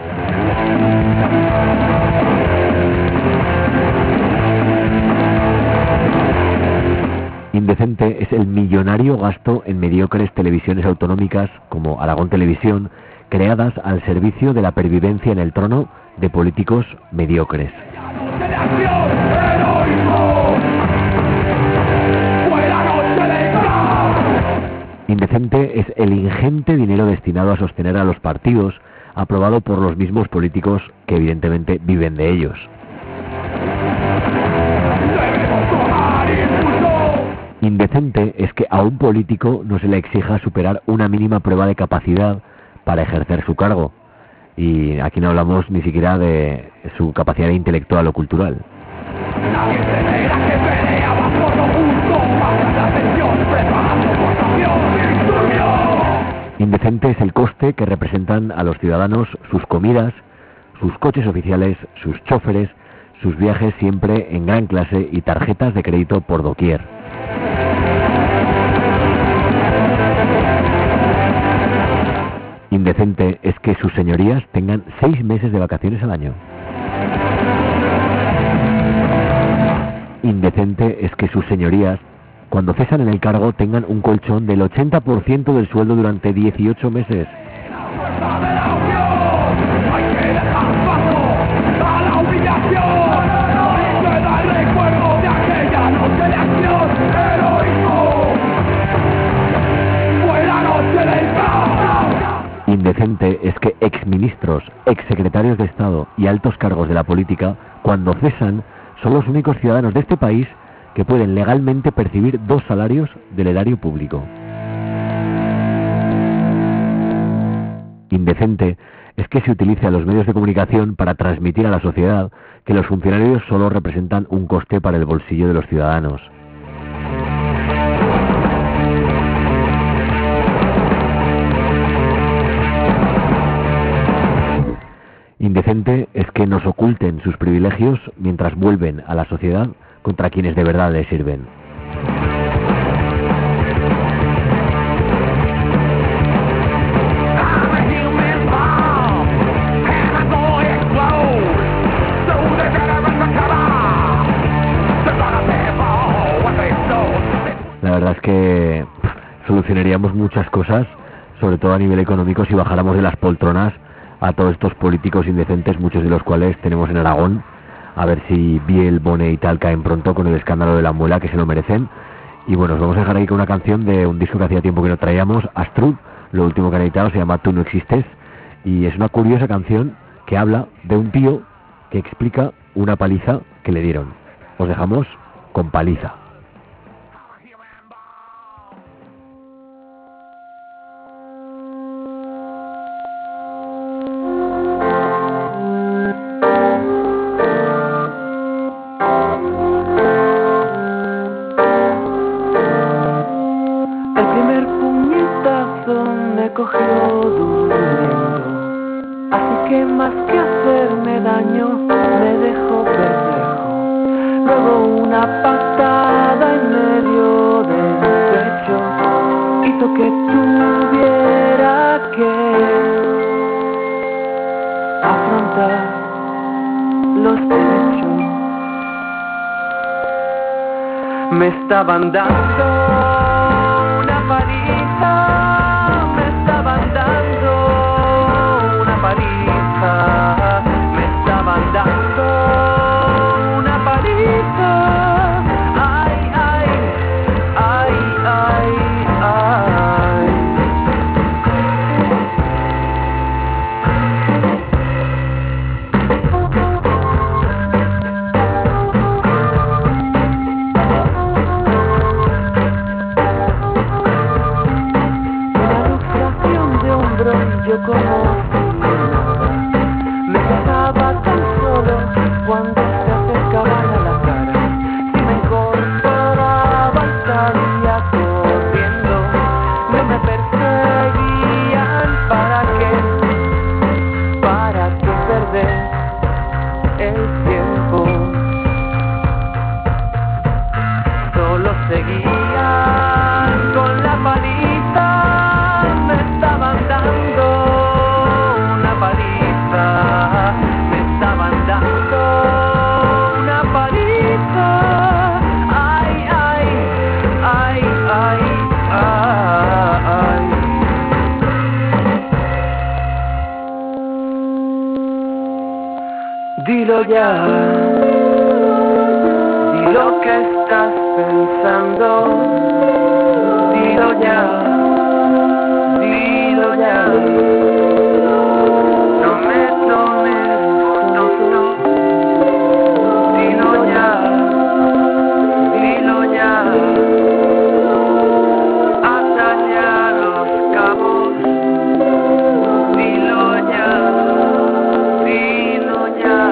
Indecente es el millonario gasto en mediocres televisiones autonómicas como Aragón Televisión, creadas al servicio de la pervivencia en el trono de políticos mediocres. Indecente es el ingente dinero destinado a sostener a los partidos, aprobado por los mismos políticos que evidentemente viven de ellos. Indecente es que a un político no se le exija superar una mínima prueba de capacidad para ejercer su cargo. Y aquí no hablamos ni siquiera de su capacidad intelectual o cultural. Indecente es el coste que representan a los ciudadanos sus comidas, sus coches oficiales, sus choferes, sus viajes siempre en gran clase y tarjetas de crédito por doquier. Indecente es que sus señorías tengan seis meses de vacaciones al año. Indecente es que sus señorías, cuando cesan en el cargo, tengan un colchón del ochenta por ciento del sueldo durante dieciocho meses. Indecente es que exministros, exsecretarios de Estado y altos cargos de la política, cuando cesan, son los únicos ciudadanos de este país que pueden legalmente percibir dos salarios del erario público. Indecente es que se utilice a los medios de comunicación para transmitir a la sociedad que los funcionarios solo representan un coste para el bolsillo de los ciudadanos. Indecente es que nos oculten sus privilegios mientras vuelven a la sociedad contra quienes de verdad les sirven. La verdad es que solucionaríamos muchas cosas, sobre todo a nivel económico, si bajáramos de las poltronas a todos estos políticos indecentes, muchos de los cuales tenemos en Aragón. A ver si Biel, Bone y tal caen pronto con el escándalo de la muela, que se lo merecen. Y bueno, os vamos a dejar ahí con una canción de un disco que hacía tiempo que no traíamos, Astrud. Lo último que han editado se llama Tú no existes, y es una curiosa canción que habla de un tío que explica una paliza que le dieron. Os dejamos con Paliza. El primer puñetazo que más que hacerme daño me dejó perplejo. Luego una patada en medio del pecho hizo que tuviera que afrontar los derechos. Me estaban dando una paliza, me estaban dando una paliza, me estaban dando una paliza. Ay, ay, ay, ay, ay. Yo como si nada, me quedaba tan solo cuando se acercaban a la cara. Si me incorporaba y salía corriendo, no me perseguían. ¿Para qué? ¿Para qué perder el tiempo? Solo seguían con la paliza, me estaban dando una paliza, me estaban dando una paliza. Ay, ay, ay, ay, ay. Dilo ya, dilo que estás pensando, dilo ya. Dilo ya, no me tomes tonto. Dilo ya, dilo ya, ata ya los cabos. Dilo ya, dilo ya.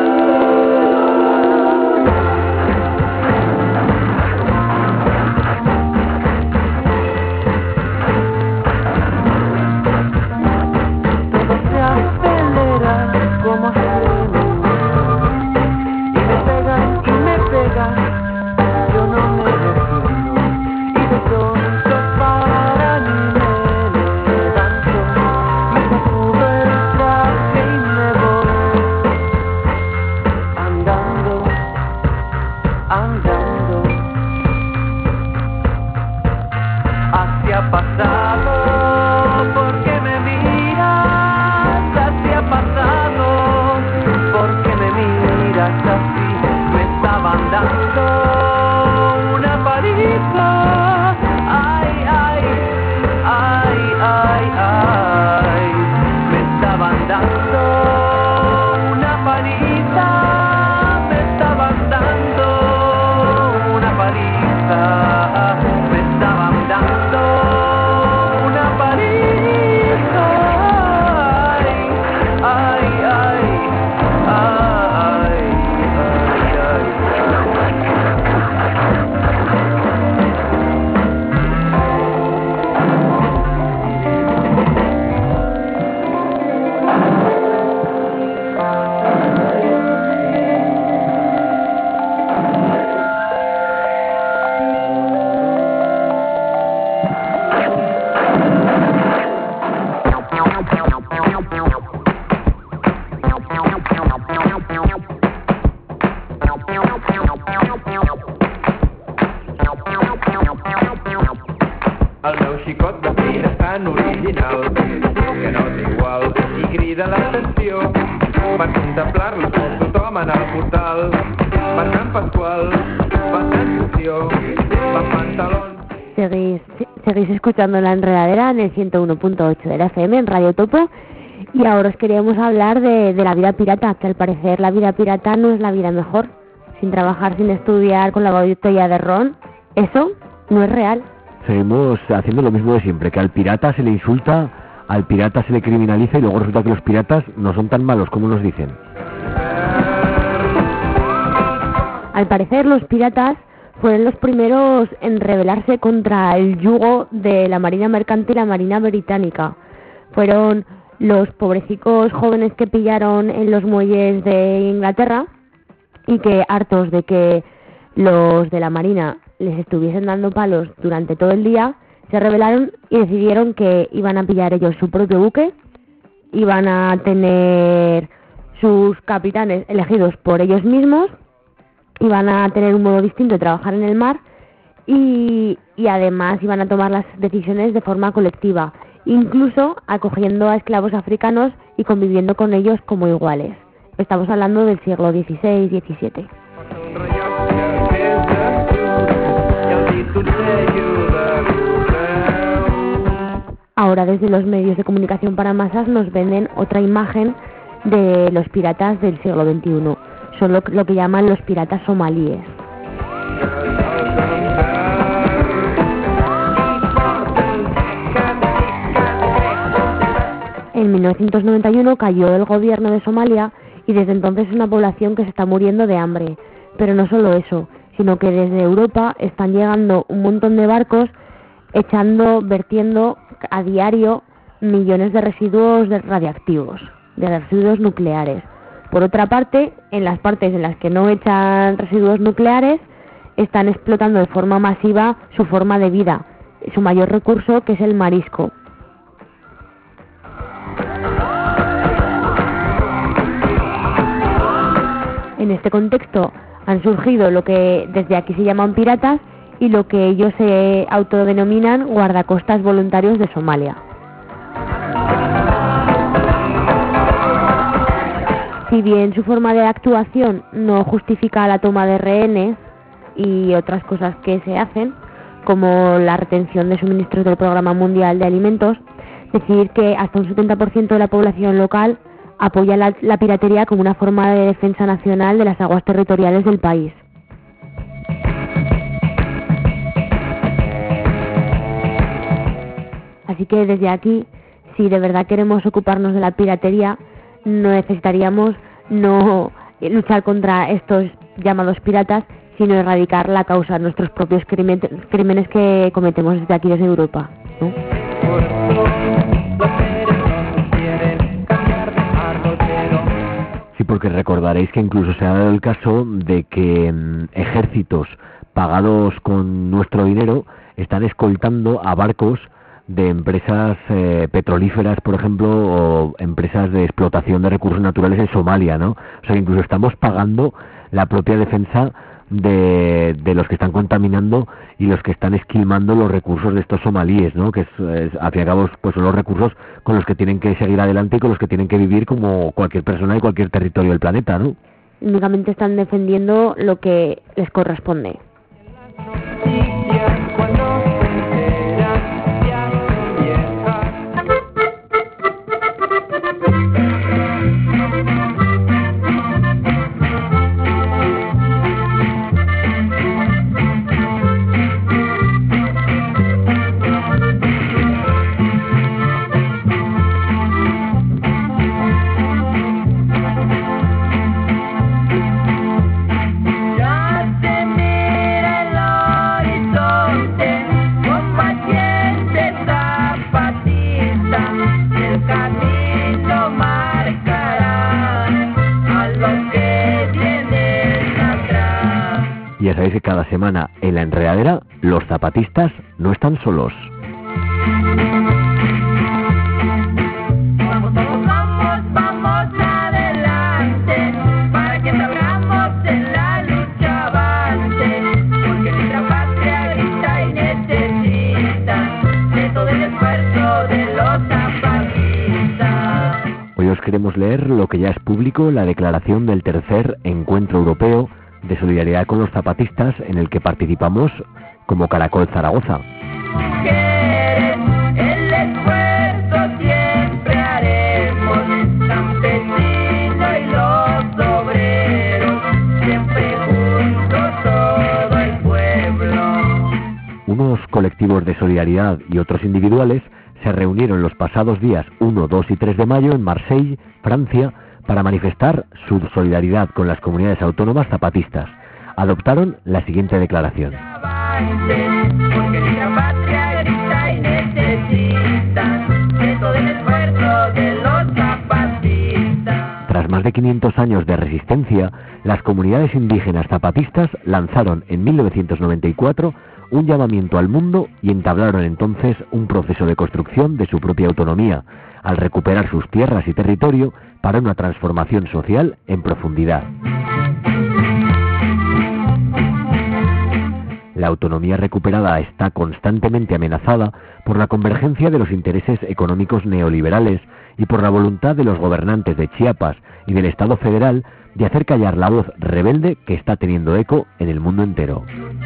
Como freno, y me pegan y me pegan, yo no me defiendo, y de pronto para mí me levanto, me sacudo el traje y me voy andando, andando hacia pasado, porque me miras hacia pasado. Porque me miras así, me estaban dando una paliza. Ay, ay, ay, ay, ay. Me estaban dando una paliza, me estaban dando una paliza, me estaban dando una paliza. Ay, ay, ay. El meu xicot de fira tan original, que no és igual, i crida l'atenció per contemplar-lo com tothom en el portal. Per Sant Pasqual, per Sant Lució, per pantalons. Seguís, seguís escuchando La Enredadera en el ciento uno punto ocho de la F M en Radio Topo, y ahora os queríamos hablar de, de la vida pirata, que al parecer la vida pirata no es la vida mejor. Sin trabajar, sin estudiar, con la botella de ron, eso no es real. Seguimos haciendo lo mismo de siempre, que al pirata se le insulta, al pirata se le criminaliza y luego resulta que los piratas no son tan malos como nos dicen. Al parecer los piratas fueron los primeros en rebelarse contra el yugo de la Marina Mercante y la Marina Británica. Fueron los pobrecicos jóvenes que pillaron en los muelles de Inglaterra y que, hartos de que los de la Marina les estuviesen dando palos durante todo el día, se rebelaron y decidieron que iban a pillar ellos su propio buque, iban a tener sus capitanes elegidos por ellos mismos, iban a tener un modo distinto de trabajar en el mar y, y además iban a tomar las decisiones de forma colectiva, incluso acogiendo a esclavos africanos y conviviendo con ellos como iguales. Estamos hablando del siglo dieciséis diecisiete. Ahora desde los medios de comunicación para masas nos venden otra imagen de los piratas del siglo veintiuno. Son lo, lo que llaman los piratas somalíes. En mil novecientos noventa y uno cayó el gobierno de Somalia y desde entonces es una población que se está muriendo de hambre. Pero no solo eso, sino que desde Europa están llegando un montón de barcos echando, vertiendo a diario millones de residuos de radiactivos, de residuos nucleares. Por otra parte, en las partes en las que no echan residuos nucleares, están explotando de forma masiva su forma de vida, su mayor recurso, que es el marisco. En este contexto han surgido lo que desde aquí se llaman piratas y lo que ellos se autodenominan guardacostas voluntarios de Somalia. Si bien su forma de actuación no justifica la toma de rehenes y otras cosas que se hacen, como la retención de suministros del Programa Mundial de Alimentos, decir que hasta un setenta por ciento de la población local apoya la, la piratería como una forma de defensa nacional de las aguas territoriales del país. Así que desde aquí, si de verdad queremos ocuparnos de la piratería, no necesitaríamos no luchar contra estos llamados piratas, sino erradicar la causa, nuestros propios crímenes que cometemos desde aquí, desde Europa, ¿no? Sí, porque recordaréis que incluso se ha dado el caso de que mm, ejércitos pagados con nuestro dinero están escoltando a barcos de empresas eh, petrolíferas, por ejemplo, o empresas de explotación de recursos naturales en Somalia, ¿no? O sea, que incluso estamos pagando la propia defensa de, de los que están contaminando y los que están esquilmando los recursos de estos somalíes, ¿no? Que es, es, al fin y al cabo, pues son los recursos con los que tienen que seguir adelante y con los que tienen que vivir como cualquier persona de cualquier territorio del planeta, ¿no? Únicamente están defendiendo lo que les corresponde. Ya sabéis que cada semana en la enredadera los zapatistas no están solos. Vamos, vamos, vamos, vamos adelante, para que salgamos en la lucha avante, porque nuestra patria grita y necesita de todo el esfuerzo de los zapatistas. Hoy os queremos leer lo que ya es público, la declaración del tercer Encuentro Europeo de Solidaridad con los Zapatistas, en el que participamos como Caracol Zaragoza. Mujeres, el esfuerzo siempre haremos, campesino y los obreros, siempre juntos todo el pueblo. Unos colectivos de solidaridad y otros individuales se reunieron los pasados días uno, dos y tres de mayo en Marsella, Francia, para manifestar su solidaridad con las comunidades autónomas zapatistas. Adoptaron la siguiente declaración. Porque nuestra patria grita y necesita de todo el esfuerzo de los de quinientos años de resistencia, las comunidades indígenas zapatistas lanzaron en mil novecientos noventa y cuatro un llamamiento al mundo y entablaron entonces un proceso de construcción de su propia autonomía, al recuperar sus tierras y territorio para una transformación social en profundidad. La autonomía recuperada está constantemente amenazada por la convergencia de los intereses económicos neoliberales y por la voluntad de los gobernantes de Chiapas y del Estado federal de hacer callar la voz rebelde que está teniendo eco en el mundo entero.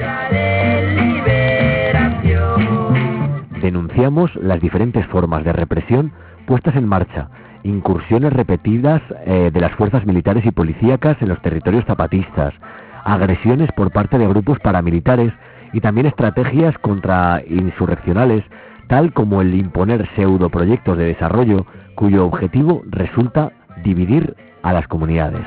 Denunciamos las diferentes formas de represión puestas en marcha, incursiones repetidas eh, de las fuerzas militares y policíacas en los territorios zapatistas, agresiones por parte de grupos paramilitares y también estrategias contrainsurreccionales, tal como el imponer pseudoproyectos de desarrollo cuyo objetivo resulta dividir a las comunidades.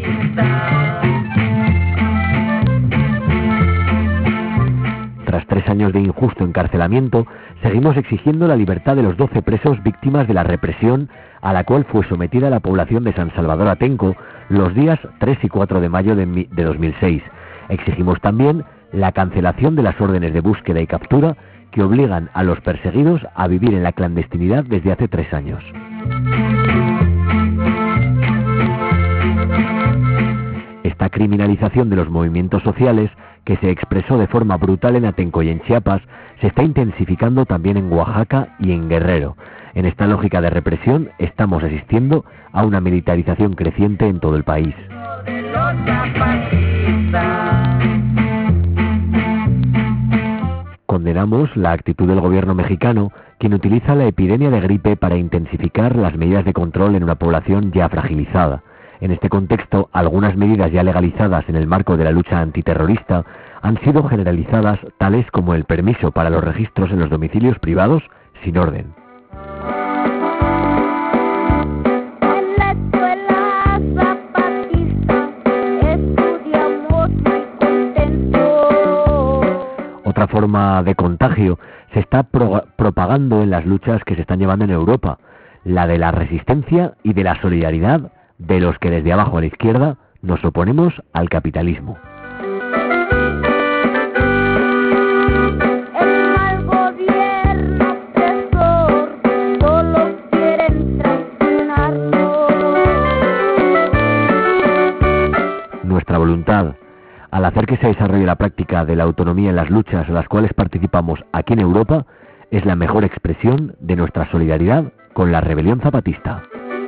Tras tres años de injusto encarcelamiento, seguimos exigiendo la libertad de los doce presos víctimas de la represión a la cual fue sometida la población de San Salvador Atenco los días tres y cuatro de mayo de dos mil seis. Exigimos también la cancelación de las órdenes de búsqueda y captura que obligan a los perseguidos a vivir en la clandestinidad desde hace tres años. Esta criminalización de los movimientos sociales, que se expresó de forma brutal en Atenco y en Chiapas, se está intensificando también en Oaxaca y en Guerrero. En esta lógica de represión estamos asistiendo a una militarización creciente en todo el país. Condenamos la actitud del gobierno mexicano, quien utiliza la epidemia de gripe para intensificar las medidas de control en una población ya fragilizada. En este contexto, algunas medidas ya legalizadas en el marco de la lucha antiterrorista han sido generalizadas, tales como el permiso para los registros en los domicilios privados sin orden. Otra forma de contagio se está pro- propagando en las luchas que se están llevando en Europa, la de la resistencia y de la solidaridad de los que desde abajo a la izquierda nos oponemos al capitalismo. Nuestra voluntad, al hacer que se desarrolle la práctica de la autonomía en las luchas a las cuales participamos aquí en Europa, es la mejor expresión de nuestra solidaridad con la rebelión zapatista.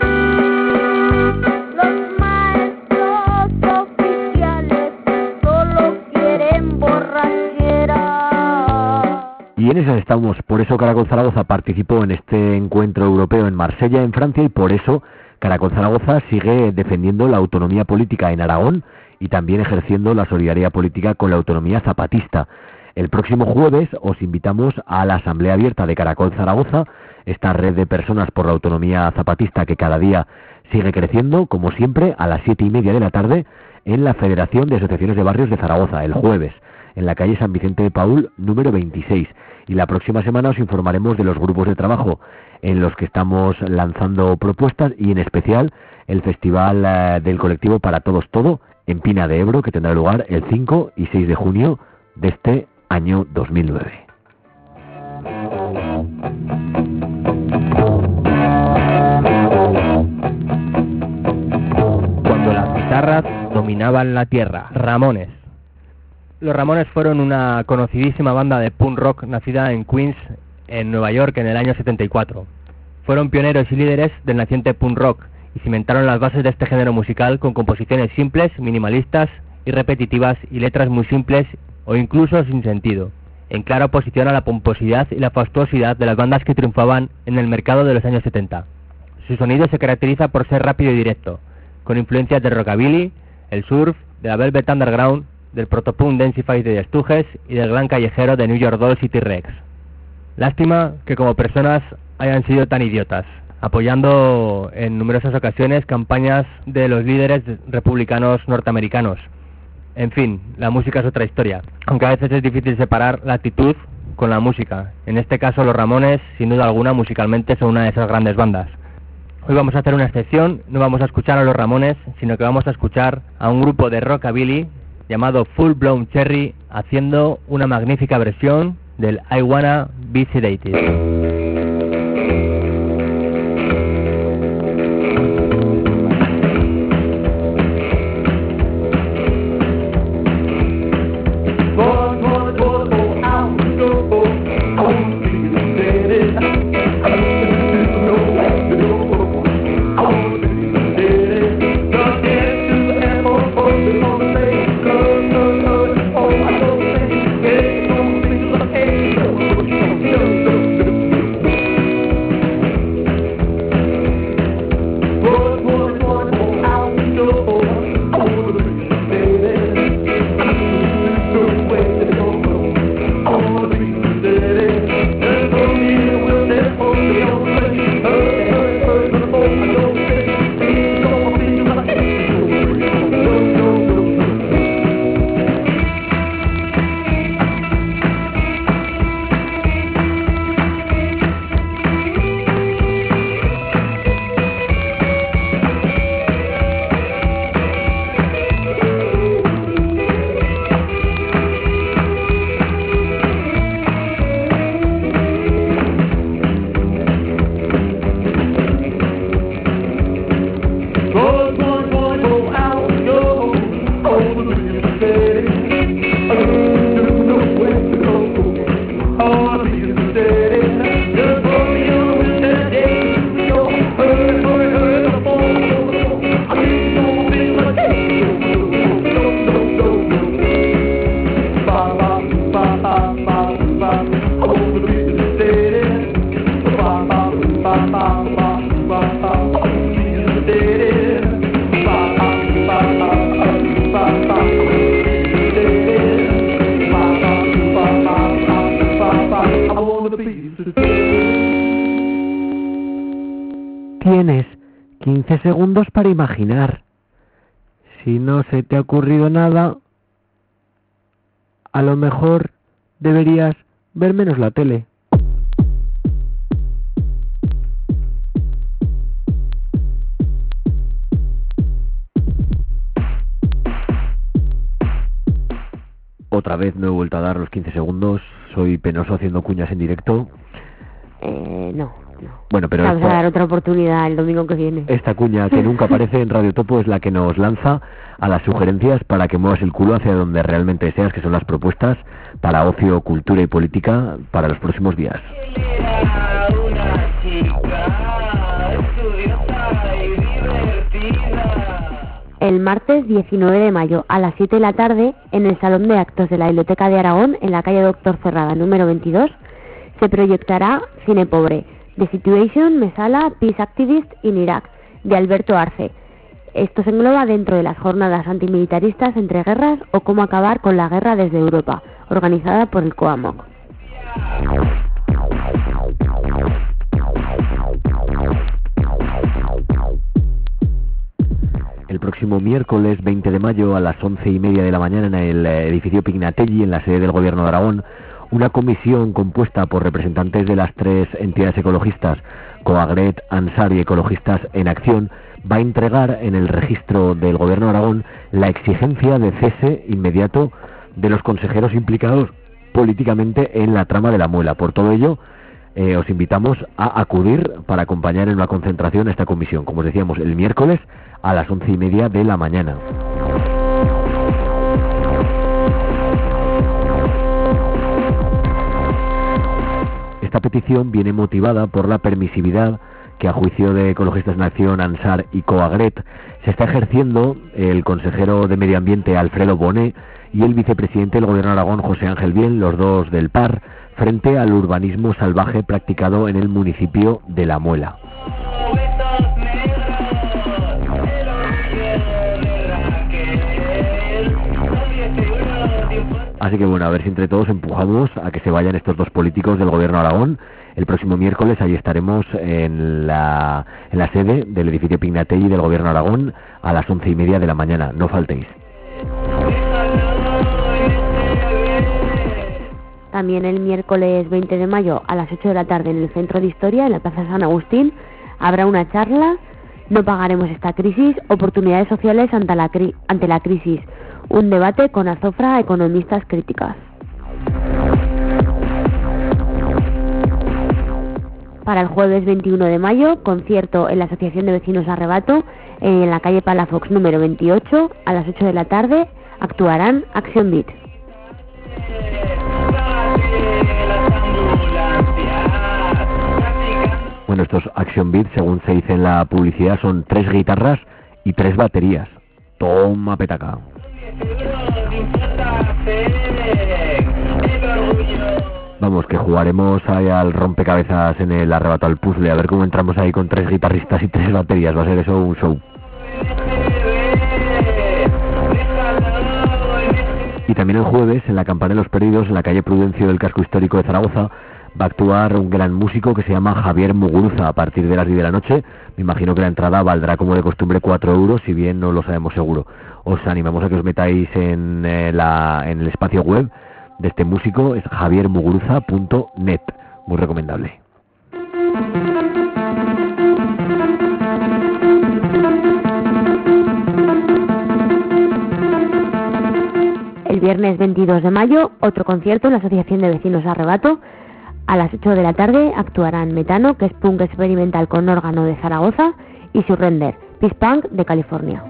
Los maestros oficiales solo quieren borrachera. Y en esas estamos, por eso Caracol Zaragoza participó en este encuentro europeo en Marsella, en Francia, y por eso Caracol Zaragoza sigue defendiendo la autonomía política en Aragón y también ejerciendo la solidaridad política con la autonomía zapatista. El próximo jueves os invitamos a la Asamblea Abierta de Caracol Zaragoza, esta red de personas por la autonomía zapatista que cada día sigue creciendo, como siempre, a las siete y media de la tarde en la Federación de Asociaciones de Barrios de Zaragoza, el jueves, en la calle San Vicente de Paúl, número veintiséis. Y la próxima semana os informaremos de los grupos de trabajo en los que estamos lanzando propuestas y en especial el Festival eh, del Colectivo Para Todos Todo en Pina de Ebro, que tendrá lugar el cinco y seis de junio de este año dos mil nueve. Cuando las guitarras dominaban la tierra. Ramones. Los Ramones fueron una conocidísima banda de punk rock nacida en Queens, en Nueva York, en el año setenta y cuatro. Fueron pioneros y líderes del naciente punk rock y cimentaron las bases de este género musical con composiciones simples, minimalistas y repetitivas y letras muy simples o incluso sin sentido, en clara oposición a la pomposidad y la fastuosidad de las bandas que triunfaban en el mercado de los años setenta. Su sonido se caracteriza por ser rápido y directo, con influencias del rockabilly, el surf, de la Velvet Underground, del protopunk Densified de Stooges y del glam callejero de New York Dolls y T-Rex. Lástima que como personas hayan sido tan idiotas, apoyando en numerosas ocasiones campañas de los líderes republicanos norteamericanos. En fin, la música es otra historia, aunque a veces es difícil separar la actitud con la música. En este caso los Ramones, sin duda alguna, musicalmente son una de esas grandes bandas. Hoy vamos a hacer una excepción, no vamos a escuchar a los Ramones, sino que vamos a escuchar a un grupo de rockabilly llamado Full Blown Cherry haciendo una magnífica versión del I Wanna Be Sedated. Tienes quince segundos para imaginar. Si no se te ha ocurrido nada, a lo mejor deberías ver menos la tele. Otra vez no he vuelto a dar los quince segundos. Soy penoso haciendo cuñas en directo. Eh, no, no. Bueno, pero Vamos esta, a dar otra oportunidad el domingo que viene. esta cuña que nunca aparece en Radio Topo es la que nos lanza a las sugerencias para que muevas el culo hacia donde realmente deseas, que son las propuestas para ocio, cultura y política para los próximos días. El martes diecinueve de mayo a las siete de la tarde, en el Salón de Actos de la Biblioteca de Aragón, en la calle Doctor Ferrada número veintidós, se proyectará Cine Pobre, The Situation, Mesala, Peace Activist in Iraq, de Alberto Arce. Esto se engloba dentro de las jornadas antimilitaristas entre guerras o cómo acabar con la guerra desde Europa, organizada por el COAMOC. El próximo miércoles veinte de mayo a las once y media de la mañana en el edificio Pignatelli, en la sede del Gobierno de Aragón, una comisión compuesta por representantes de las tres entidades ecologistas, Coagret, Ansar y Ecologistas en Acción, va a entregar en el registro del Gobierno de Aragón la exigencia de cese inmediato de los consejeros implicados políticamente en la trama de la muela. Por todo ello, eh, os invitamos a acudir para acompañar en una concentración a esta comisión, como os decíamos, el miércoles a las once y media de la mañana. Esta petición viene motivada por la permisividad que, a juicio de Ecologistas en Acción, Ansar y Coagret, se está ejerciendo el consejero de Medio Ambiente Alfredo Bonet y el vicepresidente del Gobierno de Aragón, José Ángel Bien, los dos del P A R, frente al urbanismo salvaje practicado en el municipio de La Muela. Así que bueno, a ver si entre todos empujamos a que se vayan estos dos políticos del Gobierno de Aragón. El próximo miércoles ahí estaremos en la, en la sede del edificio Pignatelli del Gobierno de Aragón a las once y media de la mañana. No faltéis. También el miércoles veinte de mayo a las ocho de la tarde en el Centro de Historia, en la Plaza San Agustín, Habrá una charla, no pagaremos esta crisis, oportunidades sociales ante la, cri ante la crisis, un debate con Azofra, economistas críticas. Para el jueves veintiuno de mayo, concierto en la Asociación de Vecinos Arrebato, en la calle Palafox número veintiocho, a las ocho de la tarde, actuarán Action Beat. Bueno, estos Action Beat, según se dice en la publicidad, son tres guitarras y tres baterías. Toma petaca. Vamos, que jugaremos ahí al rompecabezas en el Arrebato al puzzle, a ver cómo entramos ahí con tres guitarristas y tres baterías. Va a ser eso un show. Y también el jueves, en la Campana de los Perdidos, en la calle Prudencio del Casco Histórico de Zaragoza, va a actuar un gran músico que se llama Javier Muguruza a partir de las diez de la noche. Me imagino que la entrada valdrá como de costumbre cuatro euros, si bien no lo sabemos seguro. Os animamos a que os metáis en, eh, la, en el espacio web de este músico, es javier muguruza punto net. Muy recomendable. El viernes veintidós de mayo, otro concierto en la Asociación de Vecinos Arrebato. A las ocho de la tarde actuarán Metano, que es punk experimental con órgano de Zaragoza, y Surrender, Peace Punk de California.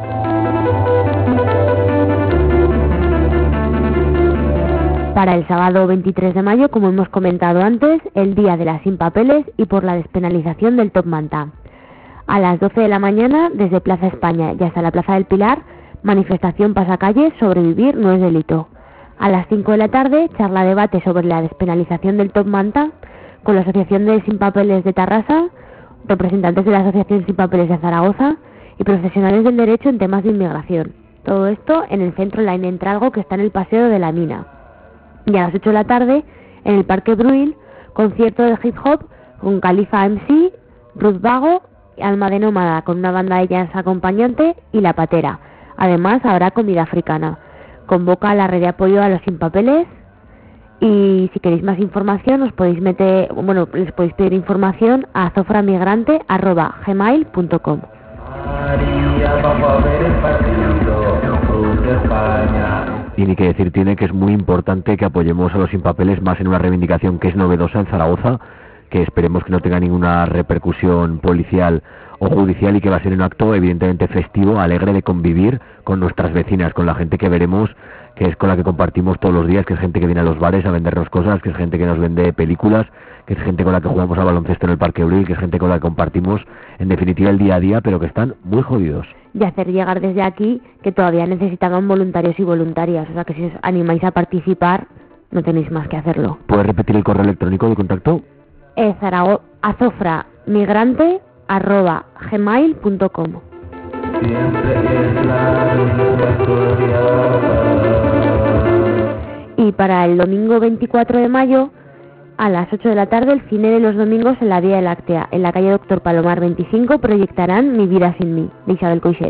Para el sábado veintitrés de mayo, como hemos comentado antes, el Día de las Sin Papeles y por la despenalización del top manta. A las doce de la mañana, desde Plaza España y hasta la Plaza del Pilar, manifestación pasacalle, sobrevivir no es delito. A las cinco de la tarde, charla debate sobre la despenalización del top manta con la Asociación de Sin Papeles de Tarrasa, representantes de la Asociación Sin Papeles de Zaragoza y profesionales del derecho en temas de inmigración. Todo esto en el Centro Line Entralgo, que está en el Paseo de la Mina. Y a las ocho de la tarde, en el Parque Bruil, concierto de hip hop con Califa M C, Ruth Vago, Alma de Nómada con una banda de jazz acompañante y La Patera. Además, habrá comida africana. Convoca a la red de apoyo a los sin papeles y si queréis más información os podéis meter, bueno, les podéis pedir información a azoframigrante arroba gmail punto com. Y ni que decir tiene que es muy importante que apoyemos a los sin papeles más en una reivindicación que es novedosa en Zaragoza, que esperemos que no tenga ninguna repercusión policial o judicial y que va a ser un acto evidentemente festivo, alegre de convivir con nuestras vecinas, con la gente que veremos, que es con la que compartimos todos los días, que es gente que viene a los bares a vendernos cosas, que es gente que nos vende películas, que es gente con la que jugamos al baloncesto en el Parque Bril, que es gente con la que compartimos en definitiva el día a día, pero que están muy jodidos. Y hacer llegar desde aquí que todavía necesitaban voluntarios y voluntarias, o sea que si os animáis a participar no tenéis más que hacerlo. ¿Puedes repetir el correo electrónico de contacto? Es azoframigrante arroba gmail punto com. Y para el domingo veinticuatro de mayo, a las ocho de la tarde, el cine de los domingos en la Vía Láctea, en la calle Doctor Palomar veinticinco, proyectarán Mi vida sin mí, de Isabel Coixet.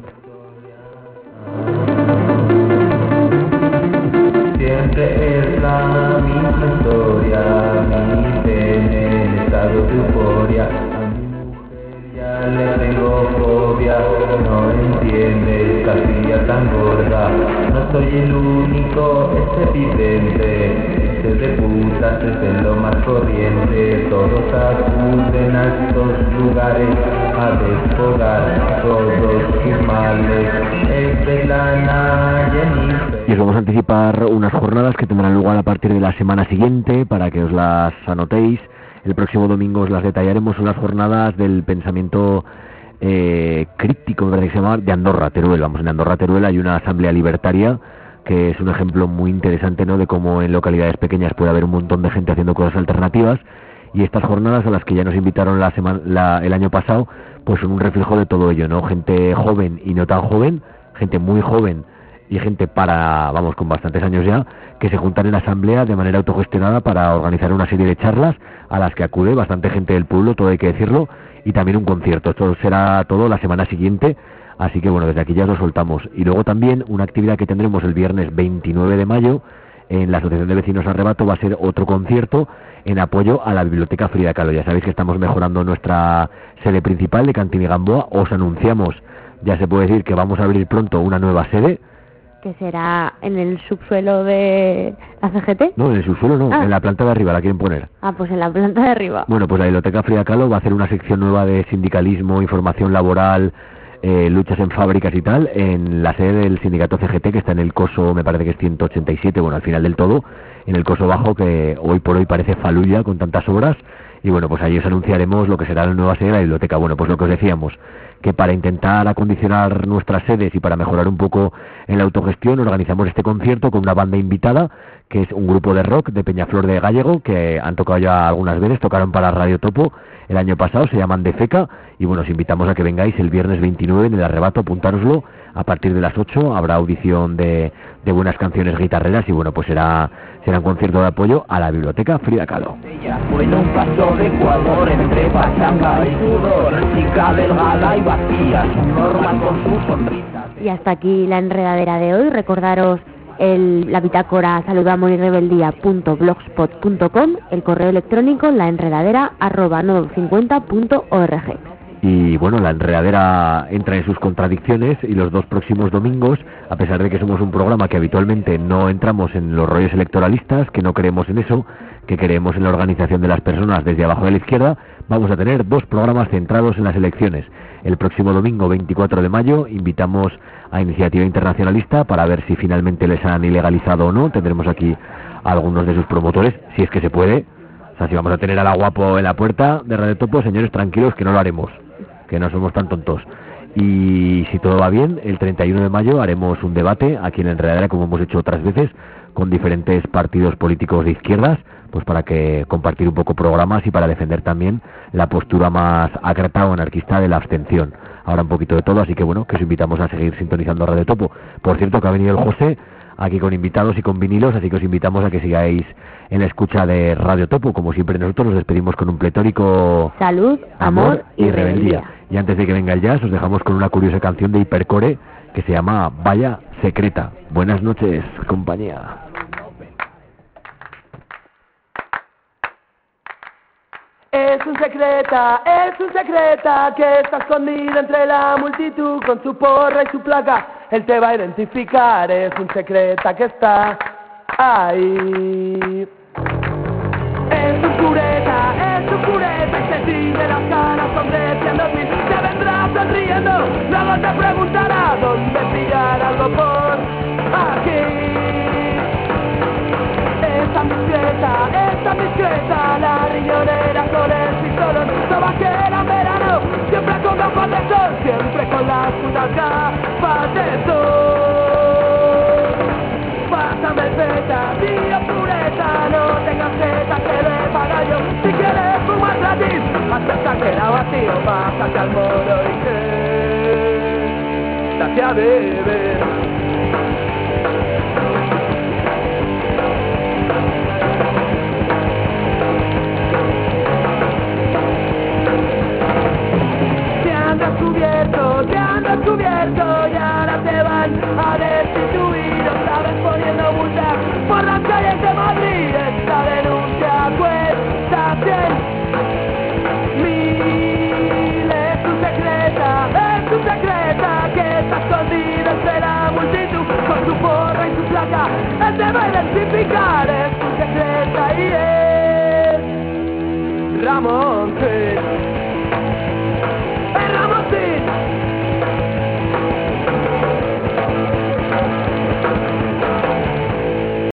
Siempre es la misma historia, mi pene en estado de euforia. Ya le tengo fobia, no entiende esta tía tan gorda. No soy el único, es evidente. Este de putas es de lo más corriente. Todos acuden a estos lugares a desfogar todos sus males. Es de lana Jennifer. Y os vamos a anticipar unas jornadas que tendrán lugar a partir de la semana siguiente para que os las anotéis. El próximo domingo os las detallaremos. Son las jornadas del pensamiento eh, crítico, me parece que se llama, de Andorra, Teruel. Vamos, en Andorra, Teruel hay una asamblea libertaria que es un ejemplo muy interesante, ¿no?, de cómo en localidades pequeñas puede haber un montón de gente haciendo cosas alternativas. Y estas jornadas a las que ya nos invitaron la semana, la, el año pasado, pues son un reflejo de todo ello, ¿no? Gente joven y no tan joven, gente muy joven y gente para, vamos, con bastantes años ya, que se juntan en asamblea de manera autogestionada para organizar una serie de charlas a las que acude bastante gente del pueblo, todo hay que decirlo, y también un concierto. Esto será todo la semana siguiente, así que bueno, desde aquí ya lo soltamos. Y luego también una actividad que tendremos el viernes veintinueve de mayo en la Asociación de Vecinos Arrebato va a ser otro concierto en apoyo a la Biblioteca Frida Kahlo. Ya sabéis que estamos mejorando nuestra sede principal de Cantín Gamboa. Os anunciamos, ya se puede decir, que vamos a abrir pronto una nueva sede. ¿Que será en el subsuelo de la C G T? No, en el subsuelo no, ah. en la planta de arriba la quieren poner. Ah, pues en la planta de arriba. Bueno, pues la Biblioteca Frida Kahlo va a hacer una sección nueva de sindicalismo, información laboral, eh, luchas en fábricas y tal, en la sede del sindicato C G T, que está en el coso, me parece que es ciento ochenta y siete, bueno, al final del todo, en el coso bajo, que hoy por hoy parece faluya con tantas obras. Y bueno, pues ahí os anunciaremos lo que será la nueva sede de la biblioteca. Bueno, pues lo que os decíamos, que para intentar acondicionar nuestras sedes y para mejorar un poco en la autogestión, organizamos este concierto con una banda invitada, que es un grupo de rock de Peñaflor de Gallego, que han tocado ya algunas veces, tocaron para Radio Topo el año pasado, se llaman Defeca, y bueno, os invitamos a que vengáis el viernes veintinueve en el Arrebato, apuntároslo, a partir de las ocho habrá audición de, de buenas canciones guitarreras, y bueno, pues será, será un concierto de apoyo a la Biblioteca Frida Kahlo. Ella fue en un paso de Ecuador entre pachanga y sudor, chica delgada y vacía, su normal con su sonrisa. Y hasta aquí la enredadera de hoy. Recordaros el, la bitácora saludamoryrrebeldía punto blogspot punto com, el correo electrónico laenredadera arroba nodo cincuenta punto org. Y bueno, la enredadera entra en sus contradicciones, y los dos próximos domingos, a pesar de que somos un programa que habitualmente no entramos en los rollos electoralistas, que no creemos en eso, que creemos en la organización de las personas desde abajo de la izquierda, vamos a tener dos programas centrados en las elecciones. El próximo domingo veinticuatro de mayo invitamos a Iniciativa Internacionalista para ver si finalmente les han ilegalizado o no. Tendremos aquí a algunos de sus promotores, si es que se puede. O sea, si vamos a tener a la guapo en la puerta de Radio Topo, señores, tranquilos, que no lo haremos, que no somos tan tontos. Y si todo va bien, el treinta y uno de mayo haremos un debate aquí en la Enredadera, como hemos hecho otras veces, con diferentes partidos políticos de izquierdas, pues para que compartir un poco programas y para defender también la postura más acrata o anarquista de la abstención. Ahora un poquito de todo, así que bueno, que os invitamos a seguir sintonizando Radio Topo. Por cierto, que ha venido el José aquí con invitados y con vinilos, así que os invitamos a que sigáis en la escucha de Radio Topo. Como siempre, nosotros nos despedimos con un pletórico salud, amor y rebeldía. Y antes de que venga el jazz, os dejamos con una curiosa canción de Hipercore que se llama Vaya Secreta. Buenas noches, compañía. Es un secreta, es un secreta que está escondido entre la multitud con su porra y su placa. Él te va a identificar, es un secreta que está ahí. Es un cureta, es un cureta y se tiñe las caras sonreciendo a ti. Te vendrá sonriendo, luego te preguntará dónde pillar algo por aquí. Es tan discreta, es tan discreta, la riñonera con el pistolón, no vaquera en verano, siempre con gafas de sol, siempre con las putas gafas de sol. Pásame el beta, tío pureta, no tengas jeta que le paga yo, si quieres fumar gratis, hasta que la vacío, pásate al moro y que date a beber. Descubierto, te han descubierto y ahora te van a destituir otra vez poniendo multas por las calles de Madrid. Esta denuncia cuesta cien mil. Es tu secreta, es tu secreta que está escondida entre la multitud con su porra y su placa. Él te va a identificar, es tu secreta y es Ramón G.